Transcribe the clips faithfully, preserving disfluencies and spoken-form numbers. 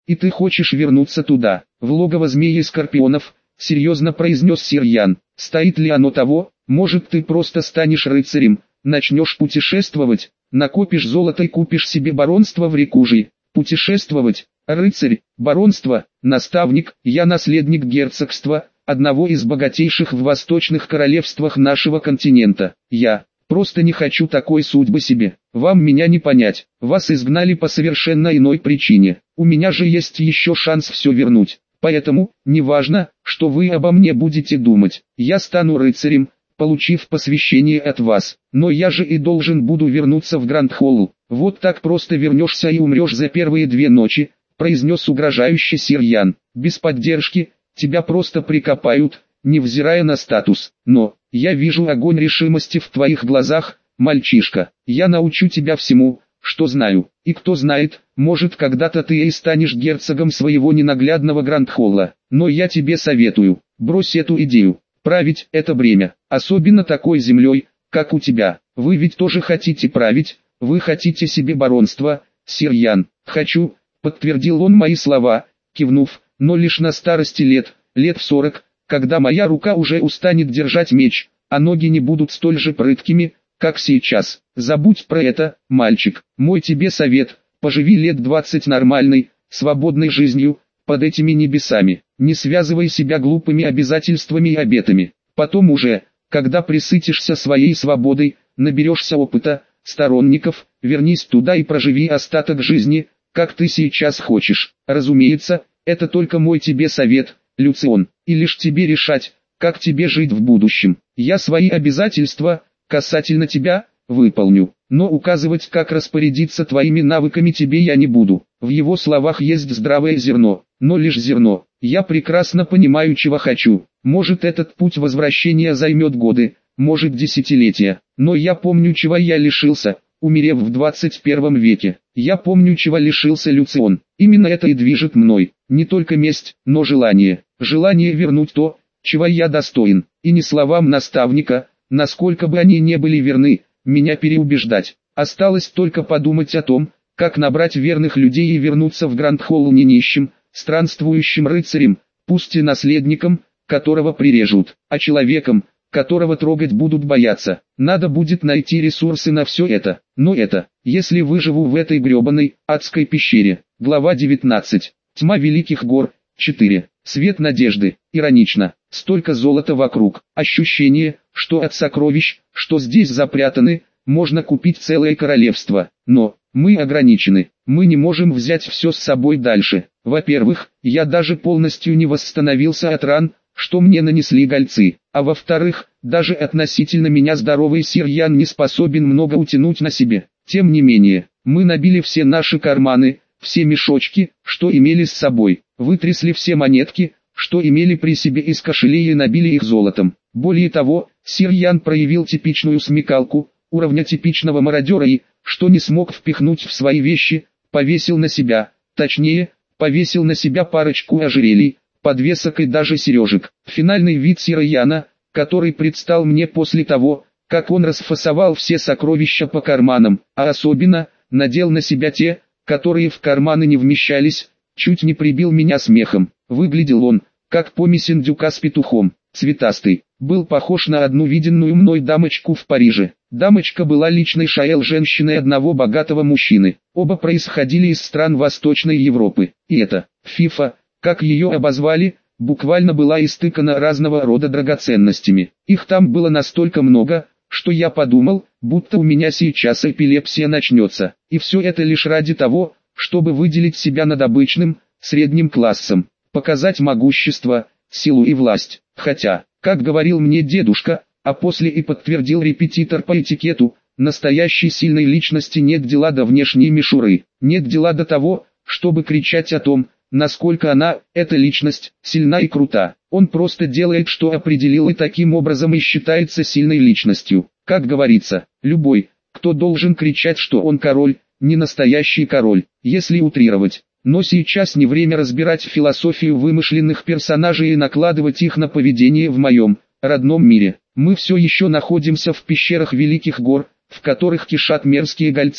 И ты хочешь вернуться туда, в логово змеи и скорпионов, серьезно произнес сир Ян. Стоит ли оно того? Может, ты просто станешь рыцарем, начнешь путешествовать, накопишь золото и купишь себе баронство в Рикужи. Путешествовать, рыцарь, баронство, наставник, я наследник герцогства, одного из богатейших в восточных королевствах нашего континента. Я просто не хочу такой судьбы себе. Вам меня не понять. Вас изгнали по совершенно иной причине. У меня же есть еще шанс все вернуть. Поэтому, неважно, что вы обо мне будете думать, я стану рыцарем, получив посвящение от вас. Но я же и должен буду вернуться в Гранд-Холл. Вот так просто вернешься и умрешь за первые две ночи, произнес угрожающе сир Ян. Без поддержки, тебя просто прикопают, невзирая на статус. Но, я вижу огонь решимости в твоих глазах, мальчишка. Я научу тебя всему, что знаю. И кто знает, может когда-то ты и станешь герцогом своего ненаглядного Гранд-Холла. Но я тебе советую, брось эту идею. Править – это бремя, особенно такой землей, как у тебя. Вы ведь тоже хотите править, вы хотите себе баронство, сир Ян. Хочу, подтвердил он мои слова, кивнув, но лишь на старости лет, лет в сорок, когда моя рука уже устанет держать меч, а ноги не будут столь же прыткими, как сейчас. Забудь про это, мальчик. Мой тебе совет, поживи лет двадцать нормальной, свободной жизнью, под этими небесами. Не связывай себя глупыми обязательствами и обетами. Потом уже, когда присытишься своей свободой, наберешься опыта, сторонников, вернись туда и проживи остаток жизни, как ты сейчас хочешь. Разумеется, это только мой тебе совет, Люцион, и лишь тебе решать, как тебе жить в будущем. Я свои обязательства, касательно тебя, выполню, но указывать, как распорядиться твоими навыками тебе я не буду. В его словах есть здравое зерно, но лишь зерно. Я прекрасно понимаю, чего хочу. Может, этот путь возвращения займет годы, может десятилетия, но я помню, чего я лишился, умерев в двадцать первом веке. Я помню, чего лишился Люцион. Именно это и движет мной. Не только месть, но желание. Желание вернуть то, чего я достоин. И не словам наставника, насколько бы они не были верны, меня переубеждать. Осталось только подумать о том, как набрать верных людей и вернуться в Гранд-Холл не нищим, странствующим рыцарем, пусть и наследником, которого прирежут, а человеком, которого трогать будут бояться. Надо будет найти ресурсы на все это. Но это, если выживу в этой гребаной, адской пещере. Глава девятнадцать. Тьма великих гор. четыре. Свет надежды. Иронично. Столько золота вокруг. Ощущение, что от сокровищ, что здесь запрятаны, можно купить целое королевство. Но, мы ограничены. Мы не можем взять все с собой дальше. Во-первых, я даже полностью не восстановился от ран, что мне нанесли гольцы. А во-вторых, даже относительно меня здоровый сир Ян не способен много утянуть на себе. Тем не менее, мы набили все наши карманы, все мешочки, что имели с собой, вытрясли все монетки, что имели при себе из кошелей и набили их золотом. Более того, сир Ян проявил типичную смекалку, уровня типичного мародера и, что не смог впихнуть в свои вещи, повесил на себя, точнее, повесил на себя парочку ожерелий, подвесок и даже сережек. Финальный вид сира Яна, который предстал мне после того, как он расфасовал все сокровища по карманам, а особенно, надел на себя те, которые в карманы не вмещались, чуть не прибил меня смехом. Выглядел он, как помесь индюка с петухом, цветастый, был похож на одну виденную мной дамочку в Париже. Дамочка была личной шаэл женщиной одного богатого мужчины. Оба происходили из стран Восточной Европы. И эта, Фифа, как ее обозвали, буквально была истыкана разного рода драгоценностями. Их там было настолько много, что я подумал, будто у меня сейчас эпилепсия начнется. И все это лишь ради того, чтобы выделить себя над обычным, средним классом, показать могущество, силу и власть. Хотя, как говорил мне дедушка, а после и подтвердил репетитор по этикету, настоящей сильной личности нет дела до внешней мишуры, нет дела до того, чтобы кричать о том, насколько она, эта личность, сильна и крута. Он просто делает, что определил, и таким образом и считается сильной личностью. Как говорится, любой, кто должен кричать, что он король, не настоящий король, если утрировать. Но сейчас не время разбирать философию вымышленных персонажей и накладывать их на поведение в моем родном мире. Мы все еще находимся в пещерах Великих Гор, в которых кишат мерзкие гольцы.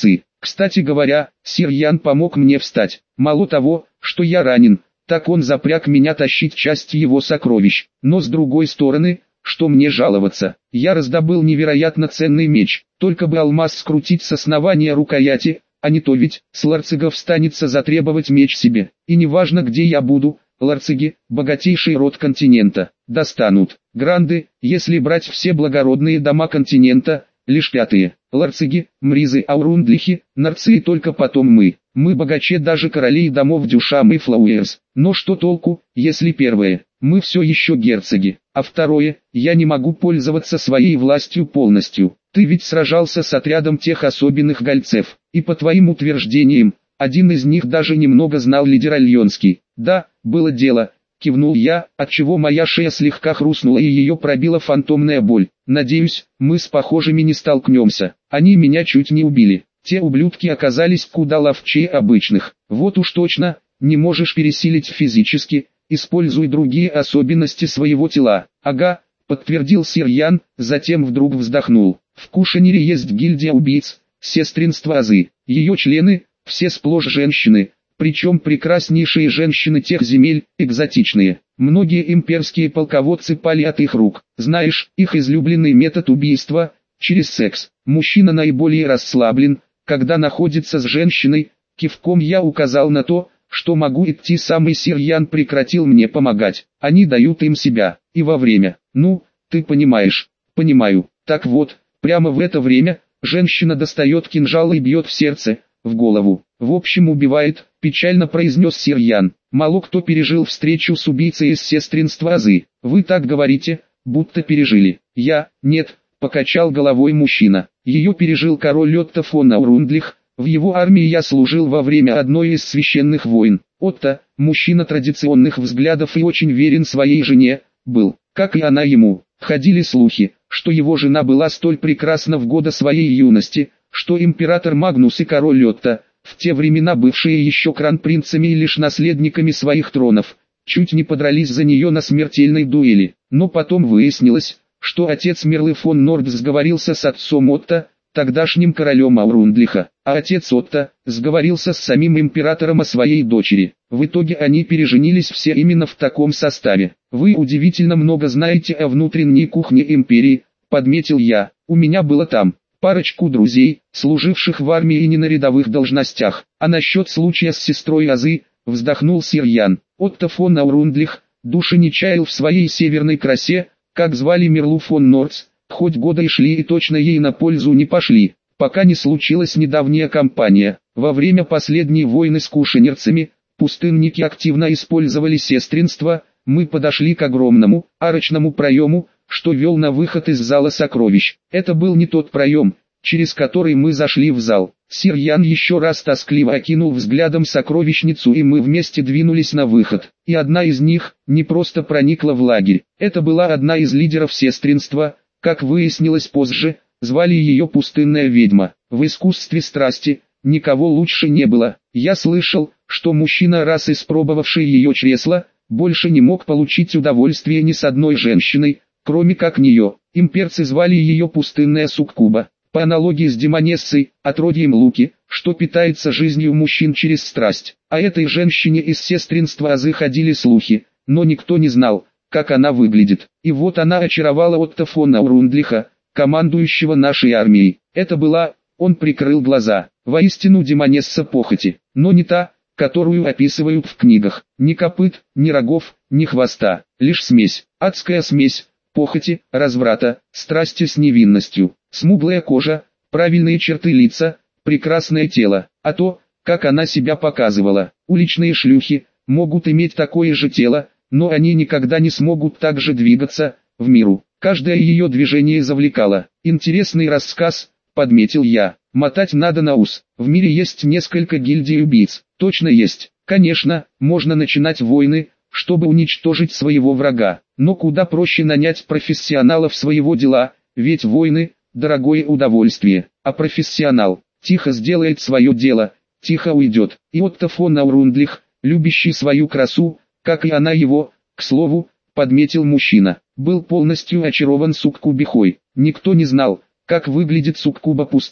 Кстати говоря, сир Ян помог мне встать. Мало того, что я ранен, так он запряг меня тащить часть его сокровищ. Но с другой стороны, что мне жаловаться? Я раздобыл невероятно ценный меч, только бы алмаз скрутить с основания рукояти, а не то ведь с ларцигов станется затребовать меч себе. И неважно где я буду, ларциги, богатейший род континента, достанут. Гранды, если брать все благородные дома континента, лишь пятые. Ларциги, мризы, аурундлихи, нарцы и только потом мы. Мы богаче даже королей домов Дюшам и Флауэрс. Но что толку, если первое, мы все еще герцоги, а второе, я не могу пользоваться своей властью полностью. Ты ведь сражался с отрядом тех особенных гольцев, и по твоим утверждениям, один из них даже немного знал лидер Альонский. Да, было дело, кивнул я, отчего моя шея слегка хрустнула и ее пробила фантомная боль. Надеюсь, мы с похожими не столкнемся. Они меня чуть не убили. Те ублюдки оказались куда ловчее обычных. Вот уж точно, не можешь пересилить физически, используй другие особенности своего тела. Ага, подтвердил сир Ян, затем вдруг вздохнул. В Кушанире есть гильдия убийц, сестринство Азы. Ее члены, все сплошь женщины, причем прекраснейшие женщины тех земель, экзотичные. Многие имперские полководцы пали от их рук. Знаешь, их излюбленный метод убийства – через секс. Мужчина наиболее расслаблен, когда находится с женщиной. Кивком я указал на то, что могу идти сам, и сир Ян прекратил мне помогать. Они дают им себя, и во время. Ну, ты понимаешь. Понимаю. Так вот, прямо в это время, женщина достает кинжал и бьет в сердце, в голову. В общем, убивает, печально произнес сир Ян. Мало кто пережил встречу с убийцей из сестринства Азы. Вы так говорите, будто пережили. Я, нет, покачал головой мужчина. Ее пережил король Отто фон Аурундлих. В его армии я служил во время одной из священных войн. Отто, мужчина традиционных взглядов и очень верен своей жене, был, как и она ему. Ходили слухи, что его жена была столь прекрасна в годы своей юности, что император Магнус и король Отто, в те времена бывшие еще кронпринцами и лишь наследниками своих тронов, чуть не подрались за нее на смертельной дуэли. Но потом выяснилось, что отец Мерлы фон Норд сговорился с отцом Отто, тогдашним королем Аурундлиха, а отец Отто сговорился с самим императором о своей дочери. В итоге они переженились все именно в таком составе. Вы удивительно много знаете о внутренней кухне империи, подметил я. У меня было там парочку друзей, служивших в армии и не на рядовых должностях. А насчет случая с сестрой Азы, вздохнул сир Ян. Отто фон Аурундлих души не чаял в своей северной красе, как звали Мерлу фон Нордс. Хоть годы и шли и точно ей на пользу не пошли, пока не случилась недавняя кампания. Во время последней войны с кушанерцами, пустынники активно использовали сестринство. Мы подошли к огромному, арочному проему, что вел на выход из зала сокровищ. Это был не тот проем, через который мы зашли в зал. Сир Ян еще раз тоскливо окинул взглядом сокровищницу, и мы вместе двинулись на выход. И одна из них не просто проникла в лагерь. Это была одна из лидеров сестринства. Как выяснилось позже, звали ее пустынная ведьма. В искусстве страсти никого лучше не было. Я слышал, что мужчина, раз испробовавший ее чресла, больше не мог получить удовольствие ни с одной женщиной, кроме как нее. Имперцы звали ее пустынная суккуба. По аналогии с демонессой, отродьем Луки, что питается жизнью мужчин через страсть. О этой женщине из сестринства Азы ходили слухи, но никто не знал, как она выглядит. И вот она очаровала Отто фон Аурундлиха, командующего нашей армией. Это была, он прикрыл глаза, воистину демонесса похоти, но не та, которую описывают в книгах. Ни копыт, ни рогов, ни хвоста, лишь смесь, адская смесь, похоти, разврата, страсти с невинностью, смуглая кожа, правильные черты лица, прекрасное тело. А то, как она себя показывала, уличные шлюхи могут иметь такое же тело, но они никогда не смогут так же двигаться в миру. Каждое ее движение завлекало. Интересный рассказ, подметил я. Мотать надо на ус. В мире есть несколько гильдий убийц. Точно есть. Конечно, можно начинать войны, чтобы уничтожить своего врага. Но куда проще нанять профессионалов своего дела, ведь войны – дорогое удовольствие. А профессионал тихо сделает свое дело, тихо уйдет. И Отто фон Аурундлих, любящий свою красу, как и она его, к слову, подметил мужчина, был полностью очарован суккубихой. Никто не знал, как выглядит суккуба пустыни,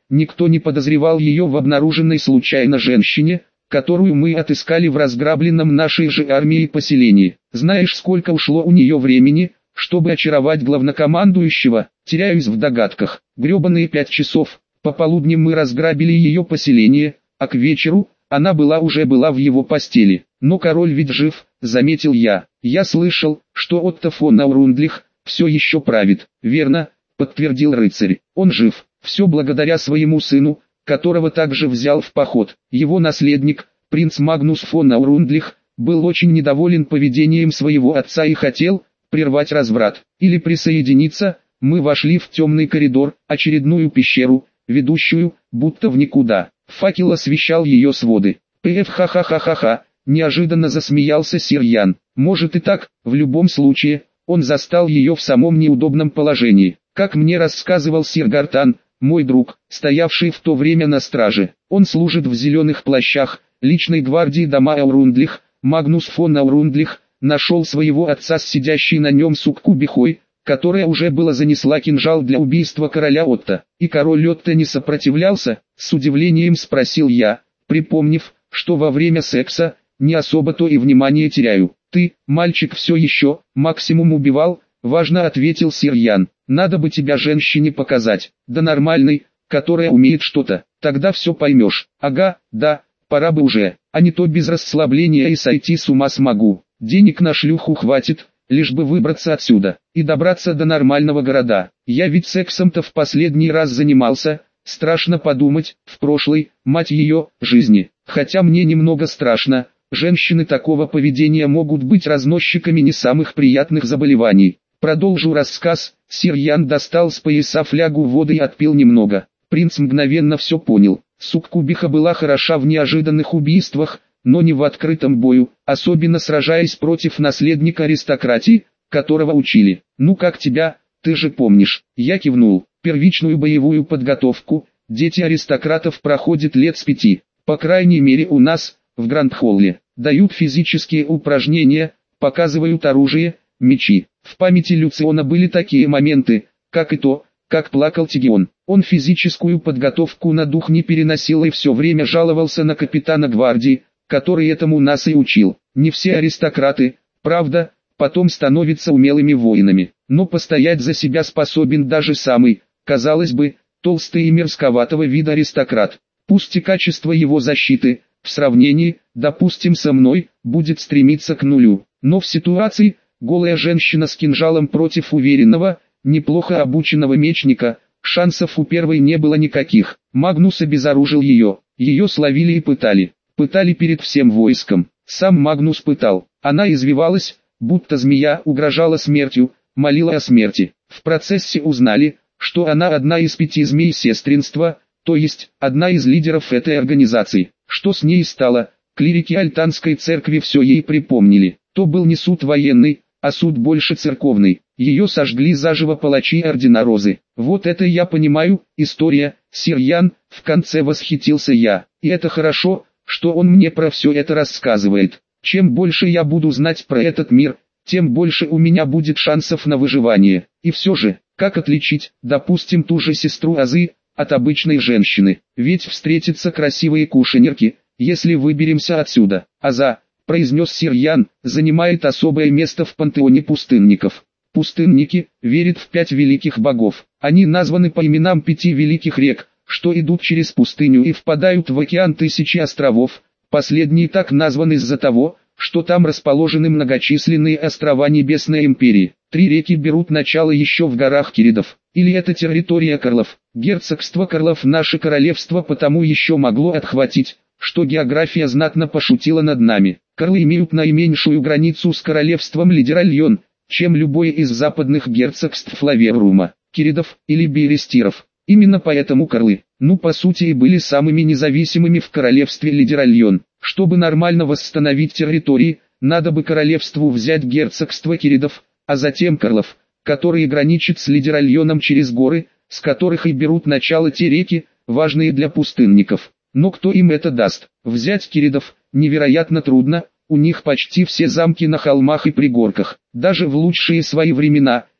никто не подозревал ее в обнаруженной случайно женщине, которую мы отыскали в разграбленном нашей же армией поселении. Знаешь, сколько ушло у нее времени, чтобы очаровать главнокомандующего? Теряюсь в догадках. Гребаные пять часов. Пополудни мы разграбили ее поселение, а к вечеру она была уже была в его постели. Но король ведь жив, заметил я. Я слышал, что Отто фон Аурундлих все еще правит. Верно, подтвердил рыцарь. Он жив, все благодаря своему сыну, которого также взял в поход. Его наследник, принц Магнус фон Аурундлих, был очень недоволен поведением своего отца и хотел прервать разврат или присоединиться. Мы вошли в темный коридор, очередную пещеру, ведущую, будто в никуда. Факел освещал ее своды. «Пф, ха-ха-ха-ха-ха», неожиданно засмеялся сир Ян. Может и так, в любом случае, он застал ее в самом неудобном положении. Как мне рассказывал сир Гартан, мой друг, стоявший в то время на страже. Он служит в зеленых плащах, личной гвардии дома Аурундлих. Магнус фон Аурундлих нашел своего отца с сидящей на нем суккубихой, которая уже было занесла кинжал для убийства короля Отто. И король Отто не сопротивлялся, с удивлением спросил я, припомнив, что во время секса не особо-то и внимание теряю. Ты, мальчик, все еще, максимум убивал, важно ответил сир Ян. Надо бы тебя женщине показать, да нормальной, которая умеет что-то, тогда все поймешь. Ага, да, пора бы уже, а не то без расслабления и сойти с ума смогу. Денег на шлюху хватит, лишь бы выбраться отсюда и добраться до нормального города. Я ведь сексом-то в последний раз занимался, страшно подумать, в прошлой, мать ее, жизни. Хотя мне немного страшно, женщины такого поведения могут быть разносчиками не самых приятных заболеваний. Продолжу рассказ. Сир Ян достал с пояса флягу воды и отпил немного. Принц мгновенно все понял. Суккубиха была хороша в неожиданных убийствах, но не в открытом бою, особенно сражаясь против наследника аристократии, которого учили. «Ну как тебя, ты же помнишь?» Я кивнул. Первичную боевую подготовку дети аристократов проходят лет с пяти. По крайней мере у нас, в Гранд-Холле. Дают физические упражнения, показывают оружие, мечи. В памяти Люциона были такие моменты, как и то, как плакал Тигион. Он физическую подготовку на дух не переносил и все время жаловался на капитана гвардии, который этому нас и учил. Не все аристократы, правда, потом становятся умелыми воинами, но постоять за себя способен даже самый, казалось бы, толстый и мерзковатого вида аристократ. Пусть и качество его защиты, в сравнении, допустим, со мной, будет стремиться к нулю, но в ситуации, голая женщина с кинжалом против уверенного, неплохо обученного мечника, шансов у первой не было никаких. Магнус обезоружил ее, ее словили и пытали. Пытали перед всем войском. Сам Магнус пытал. Она извивалась, будто змея, угрожала смертью, молила о смерти. В процессе узнали, что она одна из пяти змей сестринства, то есть, одна из лидеров этой организации. Что с ней стало, клирики Альтанской церкви все ей припомнили. То был не суд военный, а суд больше церковный. Ее сожгли заживо палачи ордена Розы. Вот это я понимаю, история, сир Ян, в конце восхитился я. И это хорошо, что он мне про все это рассказывает. Чем больше я буду знать про этот мир, тем больше у меня будет шансов на выживание. И все же, как отличить, допустим, ту же сестру Азы, от обычной женщины? Ведь встретятся красивые кушанерки, если выберемся отсюда. Аза, произнес сир Ян, занимает особое место в пантеоне пустынников. Пустынники верят в пять великих богов. Они названы по именам пяти великих рек, что идут через пустыню и впадают в океан тысячи островов. Последние так названы из-за того, что там расположены многочисленные острова Небесной Империи. Три реки берут начало еще в горах Киридов. Или это территория Карлов. Герцогство Карлов наше королевство потому еще могло отхватить, что география знатно пошутила над нами. Карлы имеют наименьшую границу с королевством Лидеральон, чем любое из западных герцогств Флаверрума, Киридов или Берестиров. Именно поэтому Карлы, ну по сути и были самыми независимыми в королевстве Лидеральон. Чтобы нормально восстановить территории, надо бы королевству взять герцогство Киридов, а затем Карлов, которые граничат с Лидеральоном через горы, с которых и берут начало те реки, важные для пустынников. Но кто им это даст? Взять Киридов невероятно трудно, у них почти все замки на холмах и пригорках. Даже в лучшие свои времена,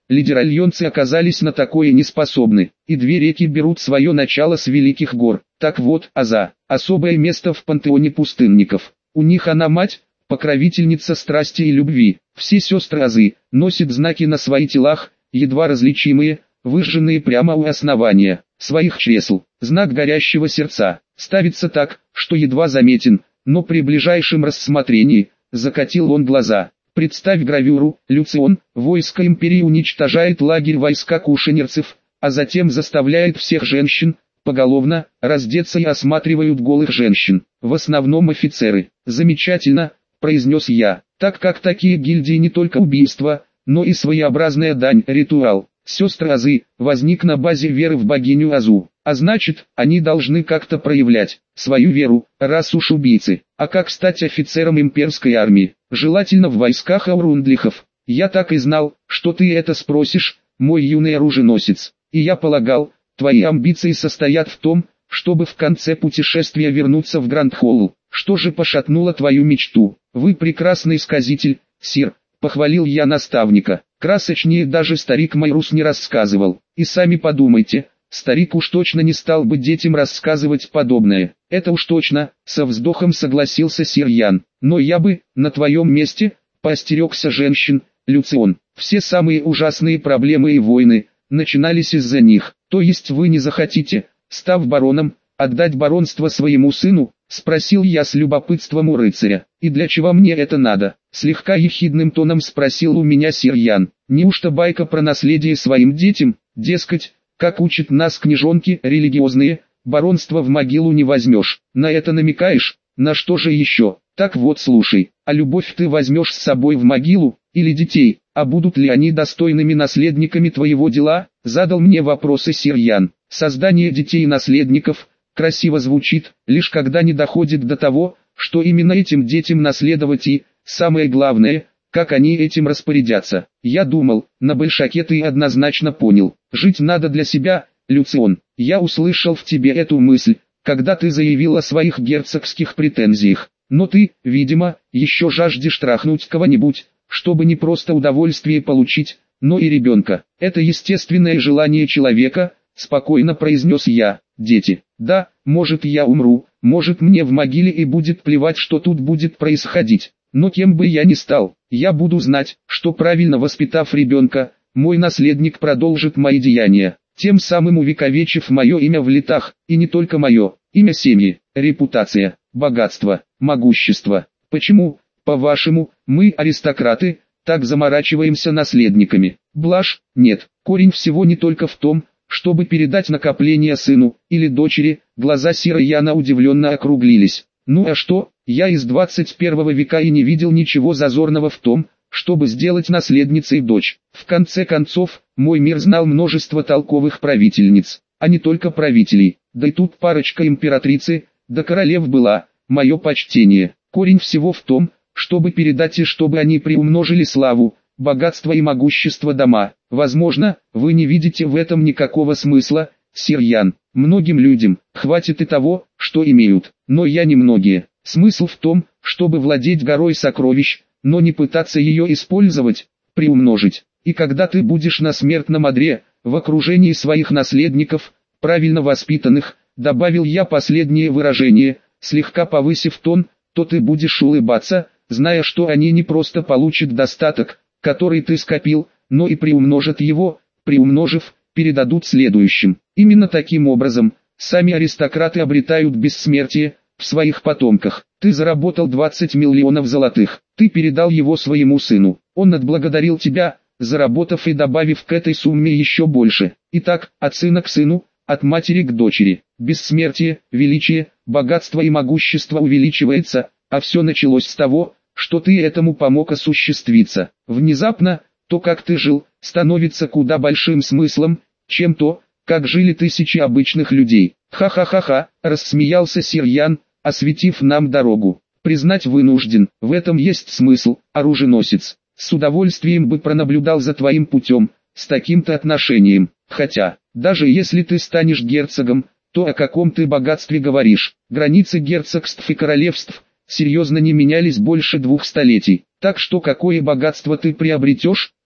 лидеральонцы оказались на такое неспособны, и две реки берут свое начало с великих гор. Так вот, Аза, особое место в пантеоне пустынников. У них она мать, покровительница страсти и любви. Все сестры Азы носят знаки на своих телах, едва различимые, выжженные прямо у основания своих чресл. Знак горящего сердца ставится так, что едва заметен, но при ближайшем рассмотрении закатил он глаза. Представь гравюру: Люцион, войско империи уничтожает лагерь войска кушанерцев, а затем заставляет всех женщин поголовно раздеться и осматривают голых женщин, в основном офицеры. Замечательно, произнес я, так как такие гильдии не только убийство, но и своеобразная дань, ритуал. Сестры Азы возник на базе веры в богиню Азу, а значит, они должны как-то проявлять свою веру, раз уж убийцы. А как стать офицером имперской армии? Желательно в войсках аурундлихов. Я так и знал, что ты это спросишь, мой юный оруженосец. И я полагал, твои амбиции состоят в том, чтобы в конце путешествия вернуться в Гранд-Холл. Что же пошатнуло твою мечту? Вы прекрасный сказитель, сир, похвалил я наставника. Красочнее даже старик Майрус не рассказывал. И сами подумайте, старик уж точно не стал бы детям рассказывать подобное. Это уж точно, со вздохом согласился сир Ян. Но я бы, на твоем месте, поостерегся женщин, Люцион. Все самые ужасные проблемы и войны начинались из-за них. То есть вы не захотите, став бароном, отдать баронство своему сыну? Спросил я с любопытством у рыцаря. И для чего мне это надо? Слегка ехидным тоном спросил у меня сир Ян. Неужто байка про наследие своим детям? Дескать, как учат нас книжонки религиозные, баронство в могилу не возьмешь. На это намекаешь? На что же еще? Так вот слушай, а любовь ты возьмешь с собой в могилу, или детей, а будут ли они достойными наследниками твоего дела? Задал мне вопросы сир Ян. Создание детей и наследников красиво звучит, лишь когда не доходит до того, что именно этим детям наследовать и, самое главное, как они этим распорядятся. Я думал, на большаке ты однозначно понял. Жить надо для себя, Люцион. Я услышал в тебе эту мысль, когда ты заявил о своих герцогских претензиях. Но ты, видимо, еще жаждешь трахнуть кого-нибудь, чтобы не просто удовольствие получить, но и ребенка. Это естественное желание человека, спокойно произнес я. Дети. Да, может я умру, может мне в могиле и будет плевать, что тут будет происходить. Но кем бы я ни стал, я буду знать, что правильно воспитав ребенка, мой наследник продолжит мои деяния, тем самым увековечив мое имя в летах, и не только мое, имя семьи, репутация, богатство, могущество. Почему, по-вашему, мы, аристократы, так заморачиваемся наследниками? Блажь? Нет, корень всего не только в том, чтобы передать накопление сыну или дочери. Глаза сира Яна удивленно округлились. Ну а что, я из двадцать первого века и не видел ничего зазорного в том, чтобы сделать наследницей дочь. В конце концов, мой мир знал множество толковых правительниц, а не только правителей. Да и тут парочка императрицы, да королев была. Мое почтение. Корень всего в том, чтобы передать и чтобы они приумножили славу, богатство и могущество дома. Возможно, вы не видите в этом никакого смысла, сир Ян. Многим людям хватит и того, что имеют, но я не многие. Смысл в том, чтобы владеть горой сокровищ, но не пытаться ее использовать, приумножить. И когда ты будешь на смертном одре, в окружении своих наследников, правильно воспитанных, добавил я последнее выражение, слегка повысив тон, то ты будешь улыбаться, зная, что они не просто получат достаток, который ты скопил, но и приумножат его, приумножив, передадут следующим. Именно таким образом, сами аристократы обретают бессмертие в своих потомках. Ты заработал двадцать миллионов золотых, ты передал его своему сыну, он отблагодарил тебя, заработав и добавив к этой сумме еще больше. Итак, от сына к сыну, от матери к дочери, бессмертие, величие, богатство и могущество увеличивается, а все началось с того, что ты этому помог осуществиться. Внезапно, то, как ты жил, становится куда большим смыслом, чем то, как жили тысячи обычных людей. Ха-ха-ха-ха, рассмеялся сир Ян, осветив нам дорогу. Признать вынужден, в этом есть смысл, оруженосец. С удовольствием бы пронаблюдал за твоим путем, с таким-то отношением. Хотя, даже если ты станешь герцогом, то о каком ты богатстве говоришь? Границы герцогств и королевств серьезно не менялись больше двух столетий. Так что какое богатство ты приобретешь?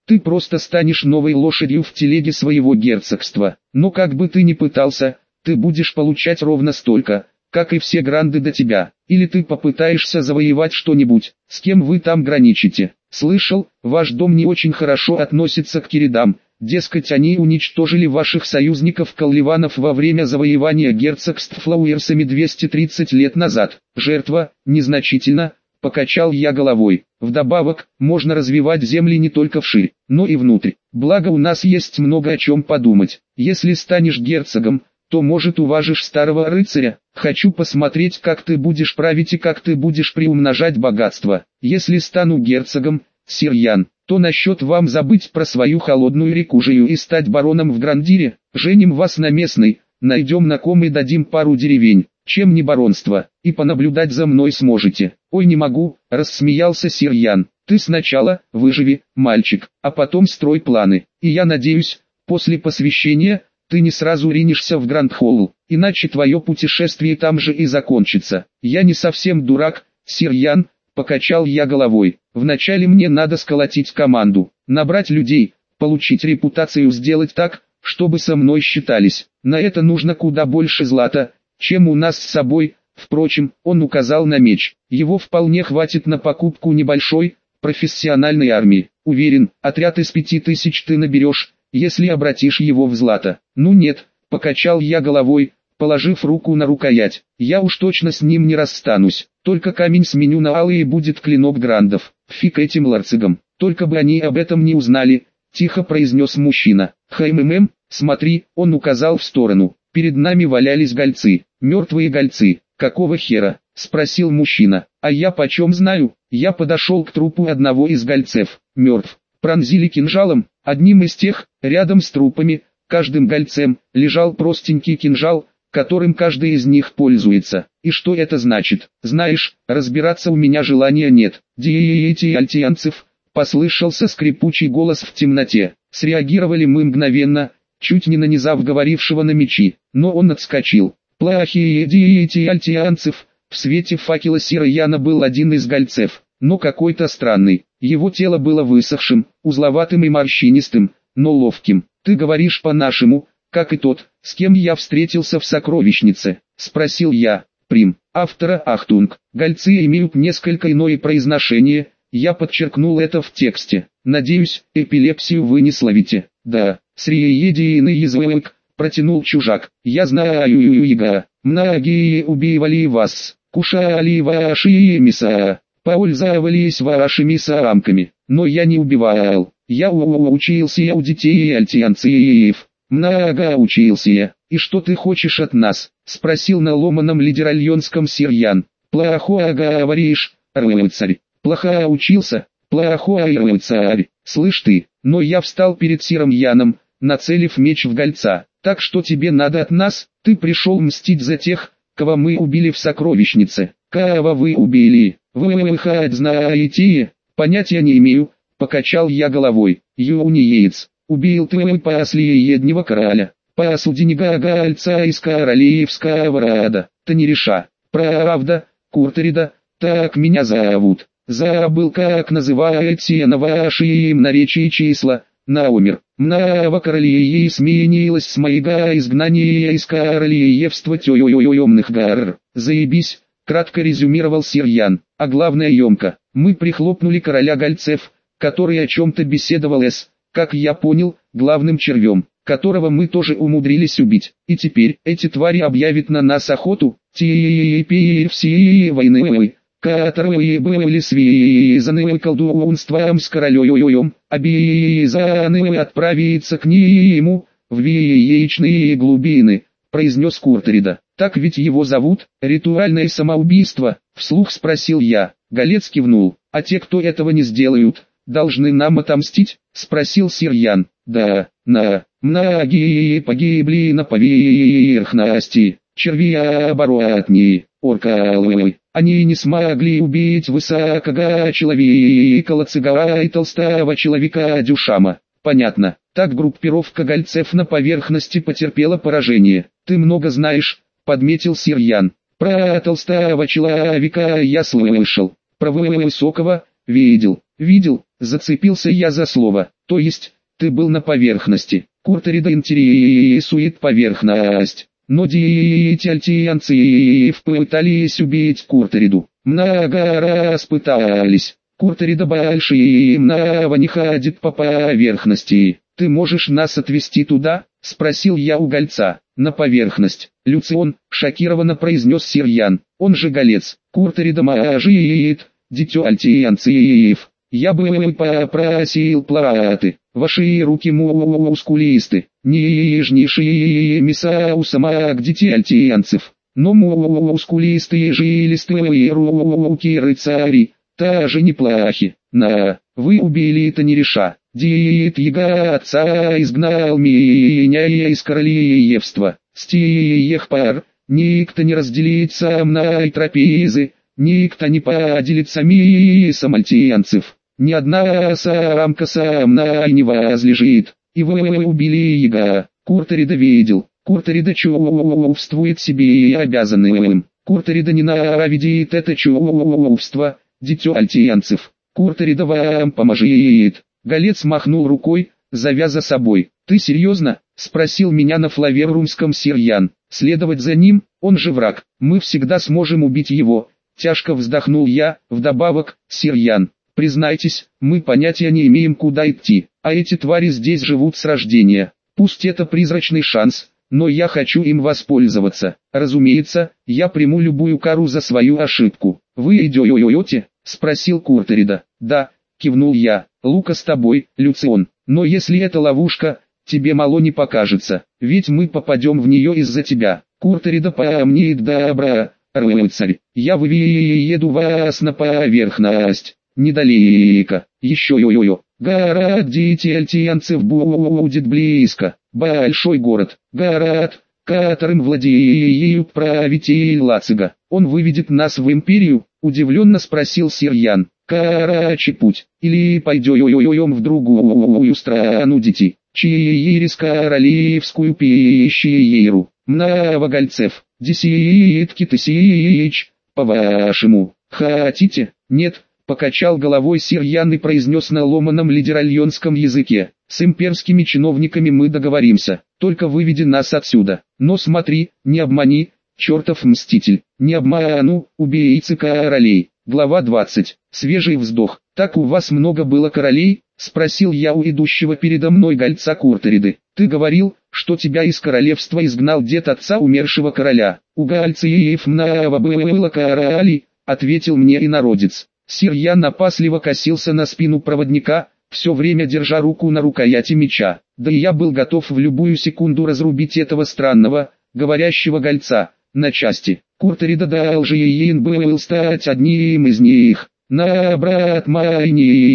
ты просто станешь новой лошадью в телеге своего герцогства. Но как бы ты ни пытался, ты будешь получать ровно столько, как и все гранды до тебя. Или ты попытаешься завоевать что-нибудь, с кем вы там граничите. Слышал, ваш дом не очень хорошо относится к Киридам, дескать они уничтожили ваших союзников Колливанов во время завоевания герцогств Флауэрсами двести тридцать лет назад. Жертва, незначительно, покачал я головой. Вдобавок, можно развивать земли не только вширь, но и внутрь. Благо у нас есть много о чем подумать. Если станешь герцогом, то может уважишь старого рыцаря. Хочу посмотреть, как ты будешь править и как ты будешь приумножать богатство. Если стану герцогом, сир Ян, то насчет вам забыть про свою холодную рекужию и стать бароном в Грандире. Женим вас на местной, найдем на ком и дадим пару деревень, чем не баронство, и понаблюдать за мной сможете. Ой, не могу, рассмеялся сир Ян. Ты сначала выживи, мальчик, а потом строй планы. И я надеюсь, после посвящения ты не сразу ринешься в Гранд-Холл, иначе твое путешествие там же и закончится. Я не совсем дурак, сир Ян, покачал я головой. Вначале мне надо сколотить команду, набрать людей, получить репутацию, сделать так, чтобы со мной считались. На это нужно куда больше злата, чем у нас с собой. Впрочем, он указал на меч. Его вполне хватит на покупку небольшой, профессиональной армии. Уверен, отряд из пяти тысяч ты наберешь, если обратишь его в злато. Ну нет, покачал я головой, положив руку на рукоять. Я уж точно с ним не расстанусь. Только камень сменю на алый и будет клинок грандов. Фиг этим ларцигам. Только бы они об этом не узнали, тихо произнес мужчина. Хммм, смотри, он указал в сторону. Перед нами валялись гольцы. Мертвые гольцы. Какого хера? Спросил мужчина. А я почем знаю? Я подошел к трупу одного из гольцев. Мертв. Пронзили кинжалом. Одним из тех, рядом с трупами, каждым гольцем, лежал простенький кинжал, которым каждый из них пользуется. И что это значит? Знаешь, разбираться у меня желания нет. Диети альтианцев, послышался скрипучий голос в темноте. Среагировали мы мгновенно, чуть не нанизав говорившего на мечи, но он отскочил. Плохие диети альтианцев. В свете факела сира Яна был один из гольцев, но какой-то странный. Его тело было высохшим, узловатым и морщинистым, но ловким. Ты говоришь по-нашему, как и тот, с кем я встретился в сокровищнице? Спросил я. Прим. Автора Ахтунг. Гольцы имеют несколько иное произношение, я подчеркнул это в тексте. Надеюсь, эпилепсию вы не словите. Да, сриеединый язык, протянул чужак. Я знаю юига. Многие убивали вас, кушали ваши мяса, пользовались вашими самками, но я не убивал. Я учился у детей альтианцев. Много учился. И что ты хочешь от нас? Спросил на ломаном лидеральонском сир Ян. Плохо говоришь, рыцарь. Плохо учился, плохой рыцарь. Слышь ты, но я встал перед сиром Яном, нацелив меч в гольца. Так что тебе надо от нас? Ты пришел мстить за тех, кого мы убили в сокровищнице. Кого вы убили? Вы хоть знаете? Понятия не имею. Покачал я головой. Юниец, убил ты последнего короля. Посудинга гальца из королевского рода. Ты не реша. Правда, Куртерида, так меня зовут. Забыл, как называете на вашем наречии числа. Наумер. Много королей сменилось с моего изгнания из королевства темных гор. Заебись, кратко резюмировал сир Ян. А главное емко. Мы прихлопнули короля гольцев, который о чем-то беседовал с, как я понял, главным червем, которого мы тоже умудрились убить. И теперь эти твари объявят на нас охоту. Теперь все войны, которые были связаны колдунством с королем, обязаны отправиться к нему в вечные глубины, произнес Куртерида. Так ведь его зовут? Ритуальное самоубийство? Вслух спросил я. Голец кивнул. А те, кто этого не сделают, должны нам отомстить? Спросил сир Ян. Да, на, многие погибли на поверхности. Черви оборотни, оркалы. Они не смогли убить высокого человека Лацигара и толстого человека Дюшама. Понятно. Так группировка гольцев на поверхности потерпела поражение. Ты много знаешь, подметил сир Ян. Про толстого человека я слышал. Про высокого видел. Видел, зацепился я за слово. То есть, ты был на поверхности. Куртерида интересует поверхность. Но деятельцы пытались убить Куртериду. Много раз пытались. Куртерида больше и много не ходит по поверхности. Ты можешь нас отвезти туда? Спросил я у Гальца. На поверхность. Люцион, шокированно произнес сир Ян. Он же Галец. Куртерида мажит. Дитё альтианцев. Я бы попросил платы. Ваши руки мускулисты. Нежнейшие мяса у самок детей альтианцев. Но мускулистые жилистые руки рыцари. Тоже неплохи. На, вы убили это не реша. Дед яга отца изгнал меня из королевства. С тех пор, никто не разделит со мной трапезы, никто не поделится мясом альтианцев. Ни одна самка со мной не возлежит. И вы убили яга. Куртерида видел. Куртерида чувствует себе обязанным. Куртерида ненавидит это чувство. Дитё альтианцев. Куртерида вам поможет. Галец махнул рукой, зовя за собой. Ты серьезно? Спросил меня на флаверумском сир Ян. Следовать за ним, он же враг. Мы всегда сможем убить его. Тяжко вздохнул я, вдобавок, сир Ян. Признайтесь, мы понятия не имеем, куда идти, а эти твари здесь живут с рождения. Пусть это призрачный шанс, но я хочу им воспользоваться. Разумеется, я приму любую кару за свою ошибку. Вы идете? Спросил Куртерида. Да, кивнул я. Лука с тобой, Люцион. Но если это ловушка, тебе мало не покажется, ведь мы попадем в нее из-за тебя. Куртерида помнит добра, рыцарь. Я выведу вас на поверхность. Недалеко, еще йо-йо-йо. Город детей альтианцев будет близко. Большой город, город, которым владеет правитель Лацига. Он выведет нас в империю? Удивленно спросил сир Ян. Короче путь, или пойдем в другую страну детей, через королевскую пещеру. Много гальцев, десятки тысяч, по-вашему, хотите? Нет. Покачал головой сир Ян и произнес на ломаном лидеральонском языке. С имперскими чиновниками мы договоримся, только выведи нас отсюда. Но смотри, не обмани, чертов мститель, не обману, убийцы королей. Глава двадцать. Свежий вздох. Так у вас много было королей? Спросил я у идущего передо мной Гальца Куртериды. Ты говорил, что тебя из королевства изгнал дед отца умершего короля. У гальцев много было королей, ответил мне инородец. Сир Ян опасливо косился на спину проводника, все время держа руку на рукояти меча. Да и я был готов в любую секунду разрубить этого странного, говорящего гальца, на части. Куртерида должен был стать одним из них. На брат мой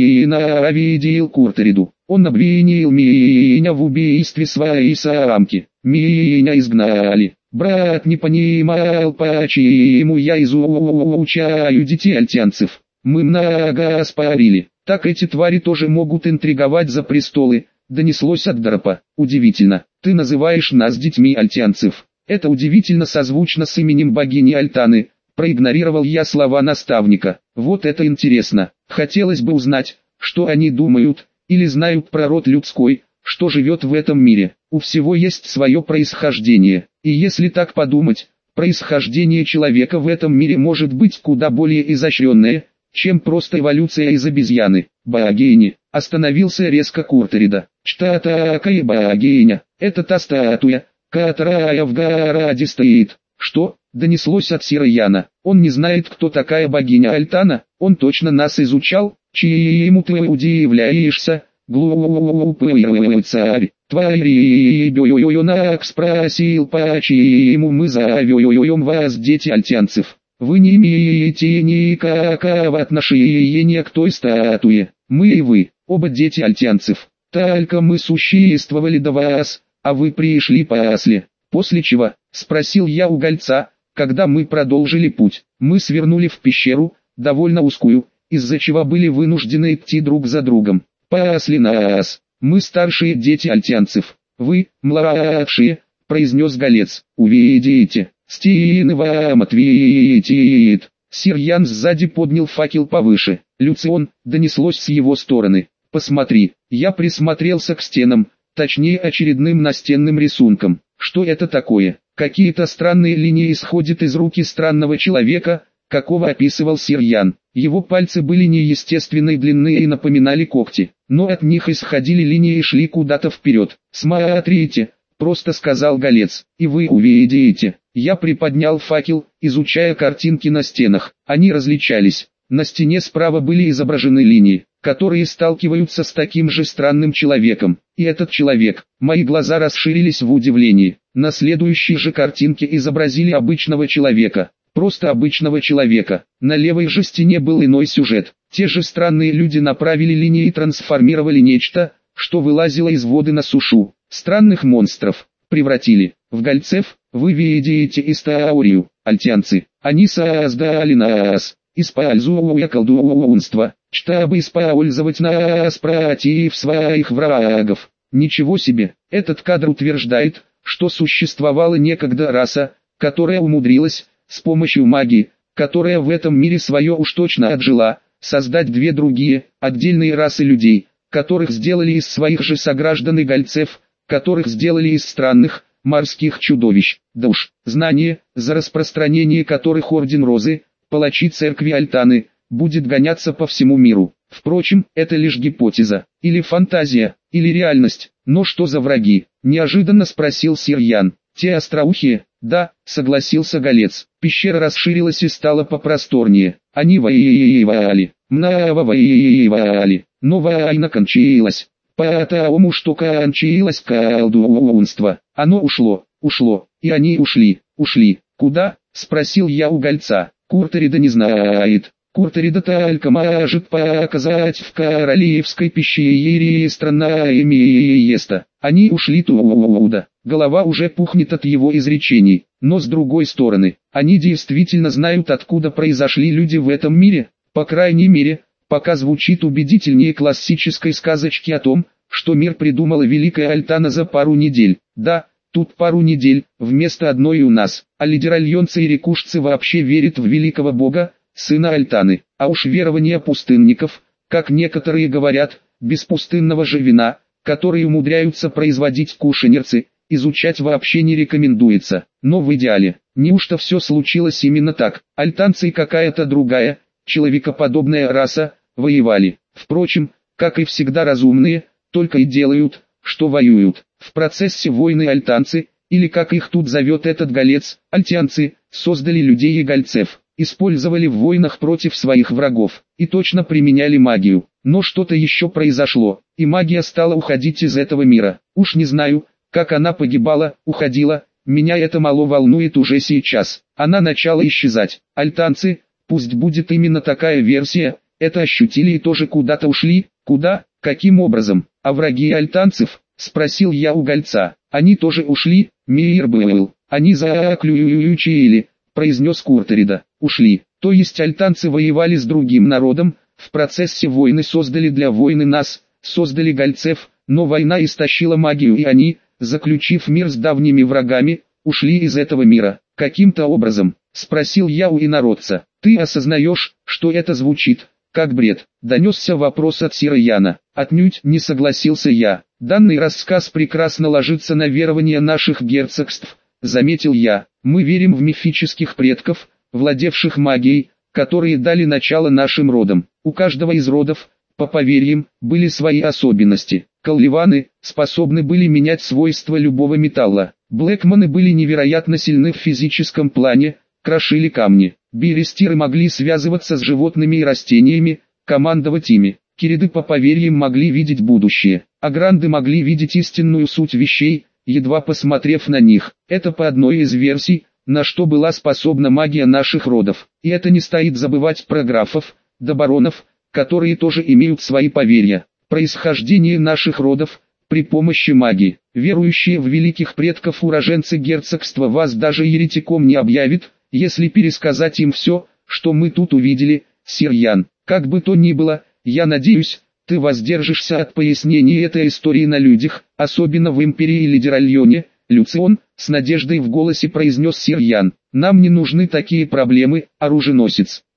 ненавидел Куртериду. Он обвинил меня в убийстве своей самки. Меня изгнали. Брат не понимал, почему я изучаю детей альтианцев. Мы много спорили. Так эти твари тоже могут интриговать за престолы, донеслось от Дропа. Удивительно, ты называешь нас детьми альтианцев. Это удивительно созвучно с именем богини Альтаны. Проигнорировал я слова наставника. Вот это интересно. Хотелось бы узнать, что они думают, или знают про род людской, что живет в этом мире. У всего есть свое происхождение. И если так подумать, происхождение человека в этом мире может быть куда более изощренное, чем просто эволюция из обезьяны. Богини. Остановился резко Куртерида. Что такая богиня? Это та статуя, которая в городе стоит. Что? Донеслось от сира Яна. Он не знает, кто такая богиня Альтана. Он точно нас изучал. Чему ты удивляешься? Глупый царь. Твой ребенок спросил, почему мы зовем вас дети альтианцев. Вы не имеете никакого отношения к той статуе. Мы и вы, оба дети альтианцев. Только мы существовали до вас, а вы пришли после. После чего? Спросил я у Гальца, когда мы продолжили путь. Мы свернули в пещеру, довольно узкую, из-за чего были вынуждены идти друг за другом. После нас. Мы старшие дети альтианцев. Вы, младшие, произнес Галец. Увидите. Стены вам ответит. Сир Ян сзади поднял факел повыше. Люцион, донеслось с его стороны. посмотри. Я присмотрелся к стенам, точнее очередным настенным рисункам. Что это такое? Какие-то странные линии исходят из руки странного человека, какого описывал сир Ян. Его пальцы были неестественной длины и напоминали когти, но от них исходили линии и шли куда-то вперед. «Смотрите», — просто сказал Голец, — «и вы увидите». Я приподнял факел, изучая картинки на стенах. Они различались. На стене справа были изображены линии, которые сталкиваются с таким же странным человеком. И этот человек, мои глаза расширились в удивлении. На следующей же картинке изобразили обычного человека. Просто обычного человека. На левой же стене был иной сюжет. Те же странные люди направили линии и трансформировали нечто, что вылазило из воды на сушу. Странных монстров превратили в гольцев. Вы видите историю, альтянцы. Они создали нас, используя колдунство, чтобы использовать нас против своих врагов. Ничего себе, этот кадр утверждает, что существовала некогда раса, которая умудрилась, с помощью магии, которая в этом мире свое уж точно отжила, создать две другие, отдельные расы людей, которых сделали из своих же сограждан и гольцев, которых сделали из странных, морских чудовищ. Да уж, знание, за распространение которых Орден Розы, палачи церкви Альтаны, будет гоняться по всему миру. Впрочем, это лишь гипотеза, или фантазия, или реальность. Но что за враги? Неожиданно спросил сир Ян. Те остроухие? Да, согласился Голец. Пещера расширилась и стала попросторнее. Они воевали, много воевали, но война кончилась. Потому что кончилось колдунство. Оно ушло, ушло, и они ушли, ушли. Куда? Спросил я у Гольца. Куртарида не знает. Куртарида только может показать в королевской пещере странное место. Они ушли туда. Голова уже пухнет от его изречений. Но с другой стороны, они действительно знают, откуда произошли люди в этом мире. По крайней мере, пока звучит убедительнее классической сказочки о том, что мир придумала Великая Альтана за пару недель. Да, тут пару недель, вместо одной у нас. А лидеральонцы и рекушцы вообще верят в великого бога, сына Альтаны. А уж верования пустынников, как некоторые говорят, без пустынного же вина, которые умудряются производить кушанерцы, изучать вообще не рекомендуется. Но в идеале, неужто все случилось именно так? Альтанцы и какая-то другая, человекоподобная раса, воевали. Впрочем, как и всегда разумные, только и делают, что воюют. В процессе войны альтанцы, или как их тут зовет этот Голец, альтянцы, создали людей и гольцев, использовали в войнах против своих врагов, и точно применяли магию. Но что-то еще произошло, и магия стала уходить из этого мира. Уж не знаю, как она погибала, уходила, меня это мало волнует уже сейчас. Она начала исчезать. Альтанцы, пусть будет именно такая версия, это ощутили и тоже куда-то ушли. Куда? Каким образом? А враги альтанцев? Спросил я у Гольца. Они тоже ушли, мир был. Они заключили, произнес Куртарида. Ушли. То есть альтанцы воевали с другим народом, в процессе войны создали для войны нас, создали гольцев, но война истощила магию и они, заключив мир с давними врагами, ушли из этого мира. Каким-то образом? Спросил я у инородца. Ты осознаешь, что это звучит как бред? Донесся вопрос от сира Яна. Отнюдь не согласился я. Данный рассказ прекрасно ложится на верования наших герцогств, заметил я. Мы верим в мифических предков, владевших магией, которые дали начало нашим родам. У каждого из родов, по поверьям, были свои особенности. Колливаны способны были менять свойства любого металла. Блэкманы были невероятно сильны в физическом плане, крошили камни. Берестиры могли связываться с животными и растениями, командовать ими. Кириды по поверьям могли видеть будущее, а гранды могли видеть истинную суть вещей, едва посмотрев на них. Это по одной из версий, на что была способна магия наших родов. И это не стоит забывать про графов, да баронов, которые тоже имеют свои поверья. Происхождение наших родов, при помощи магии. Верующие в великих предков уроженцы герцогства вас даже еретиком не объявят, если пересказать им все, что мы тут увидели, сир Ян. Как бы то ни было, я надеюсь, ты воздержишься от пояснения этой истории на людях, особенно в империи Лидеральоне. Люцион, с надеждой в голосе произнес сир Ян. Нам не нужны такие проблемы, оруженосец.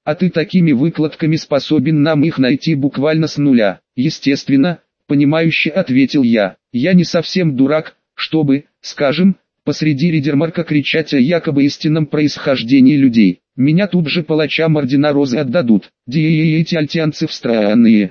а ты такими выкладками способен нам их найти буквально с нуля. Естественно, понимающе ответил я. Я не совсем дурак, чтобы, скажем, посреди Ридермарка кричать о якобы истинном происхождении людей. Меня тут же палачам ордена Розы отдадут. Ди эти альтианцы странные.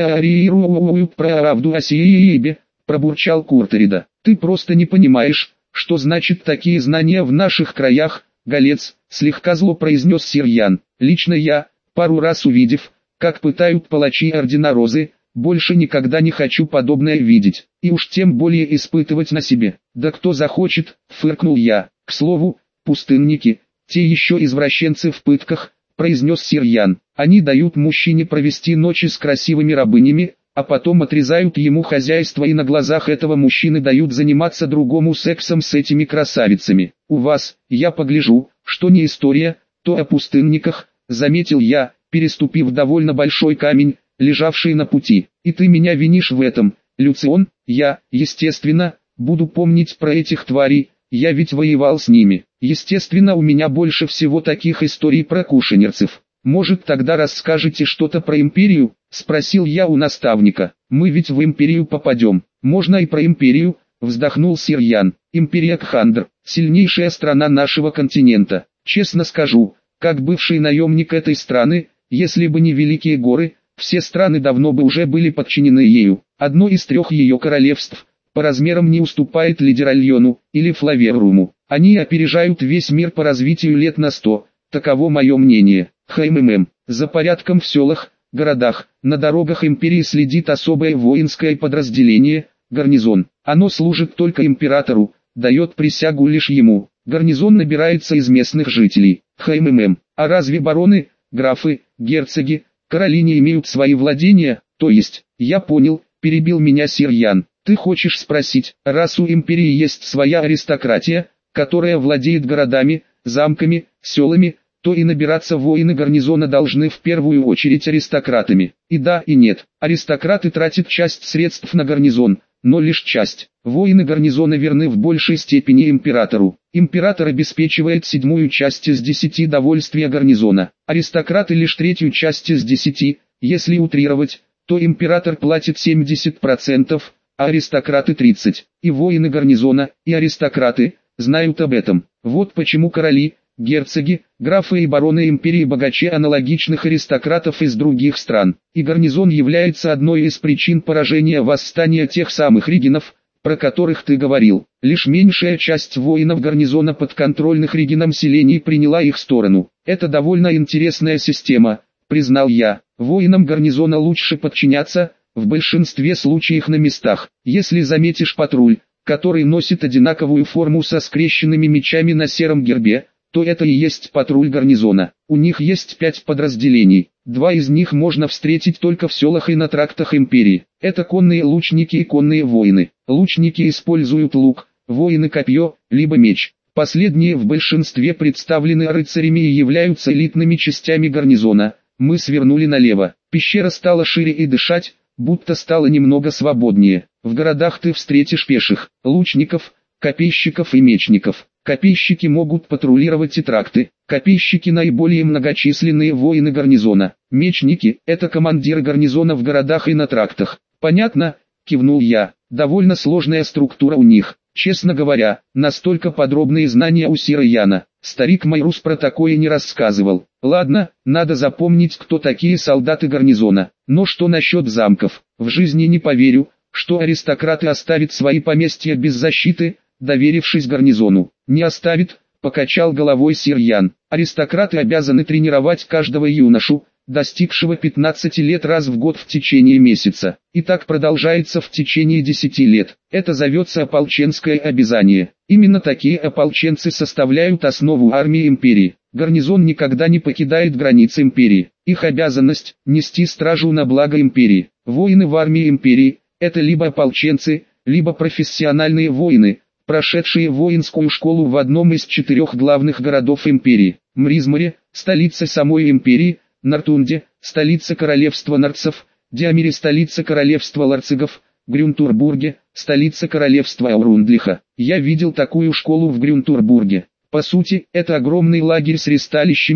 Игнорируют правду о Сиебе, пробурчал Куртерида. Ты просто не понимаешь, что значит такие знания в наших краях, Голец, слегка зло произнес Сирьян. Лично я, пару раз увидев, как пытают палачи ордена Розы, больше никогда не хочу подобное видеть, и уж тем более испытывать на себе. Да кто захочет, фыркнул я. К слову, пустынники, те еще извращенцы в пытках, произнес Сирьян. Они дают мужчине провести ночи с красивыми рабынями, а потом отрезают ему хозяйство и на глазах этого мужчины дают заниматься другому сексом с этими красавицами. У вас, я погляжу, что не история, то о пустынниках, заметил я, переступив довольно большой камень, лежавший на пути. И ты меня винишь в этом, Люцион? Я, естественно, буду помнить про этих тварей, я ведь воевал с ними. Естественно, у меня больше всего таких историй про кушанерцев. Может, тогда расскажете что-то про империю? Спросил я у наставника. Мы ведь в империю попадем. Можно и про империю, вздохнул Сирьян. Империя Кхандр, сильнейшая страна нашего континента. Честно скажу, как бывший наемник этой страны, если бы не Великие горы, все страны давно бы уже были подчинены ею. Одно из трех ее королевств, по размерам не уступает Лидеральону, или Флаверуму. Они опережают весь мир по развитию лет на сто, таково мое мнение. ХММ. За порядком в селах, городах, на дорогах империи следит особое воинское подразделение, гарнизон. Оно служит только императору, дает присягу лишь ему. Гарнизон набирается из местных жителей. ХММ. А разве бароны, графы, герцоги, короли не имеют свои владения? То есть, я понял, перебил меня Сирьян. Ты хочешь спросить, раз у империи есть своя аристократия, которая владеет городами, замками, селами, то и набираться воины гарнизона должны в первую очередь аристократами. И да, и нет. Аристократы тратят часть средств на гарнизон, но лишь часть. Воины гарнизона верны в большей степени императору. Император обеспечивает седьмую часть из десяти довольствия гарнизона. Аристократы лишь третью часть из десяти. Если утрировать, то император платит семьдесят процентов, а аристократы тридцать процентов. И воины гарнизона, и аристократы знают об этом. Вот почему короли, герцоги, графы и бароны империи богаче аналогичных аристократов из других стран. И гарнизон является одной из причин поражения восстания тех самых регинов, про которых ты говорил. Лишь меньшая часть воинов гарнизона подконтрольных регинам селений приняла их сторону. Это довольно интересная система, признал я. Воинам гарнизона лучше подчиняться, в большинстве случаев на местах. Если заметишь патруль, который носит одинаковую форму со скрещенными мечами на сером гербе, то это и есть патруль гарнизона. У них есть пять подразделений. Два из них можно встретить только в селах и на трактах империи. Это конные лучники и конные воины. Лучники используют лук, воины копье, либо меч. Последние в большинстве представлены рыцарями и являются элитными частями гарнизона. Мы свернули налево. Пещера стала шире и дышать, будто стало немного свободнее. В городах ты встретишь пеших, лучников, копейщиков и мечников. Копейщики могут патрулировать и тракты. Копейщики наиболее многочисленные воины гарнизона. Мечники – это командиры гарнизона в городах и на трактах. Понятно? Кивнул я. Довольно сложная структура у них. Честно говоря, настолько подробные знания у Сирьяна. Старик Майрус про такое не рассказывал. Ладно, надо запомнить, кто такие солдаты гарнизона. Но что насчет замков? В жизни не поверю, что аристократы оставят свои поместья без защиты, доверившись гарнизону. Не оставит, покачал головой Сирьян. Аристократы обязаны тренировать каждого юношу, достигшего пятнадцати лет раз в год в течение месяца. И так продолжается в течение десяти лет. Это зовется ополченское обязание. Именно такие ополченцы составляют основу армии империи. Гарнизон никогда не покидает границ империи. Их обязанность – нести стражу на благо империи. Воины в армии империи – это либо ополченцы, либо профессиональные воины, прошедшие воинскую школу в одном из четырех главных городов империи. Мризмаре – столица самой империи, Нортунде – столица королевства Норцев, Диамире – столица королевства Ларцигов, Грюнтурбурге – столица королевства Аурундлиха. Я видел такую школу в Грюнтурбурге. По сути, это огромный лагерь с ристалищами,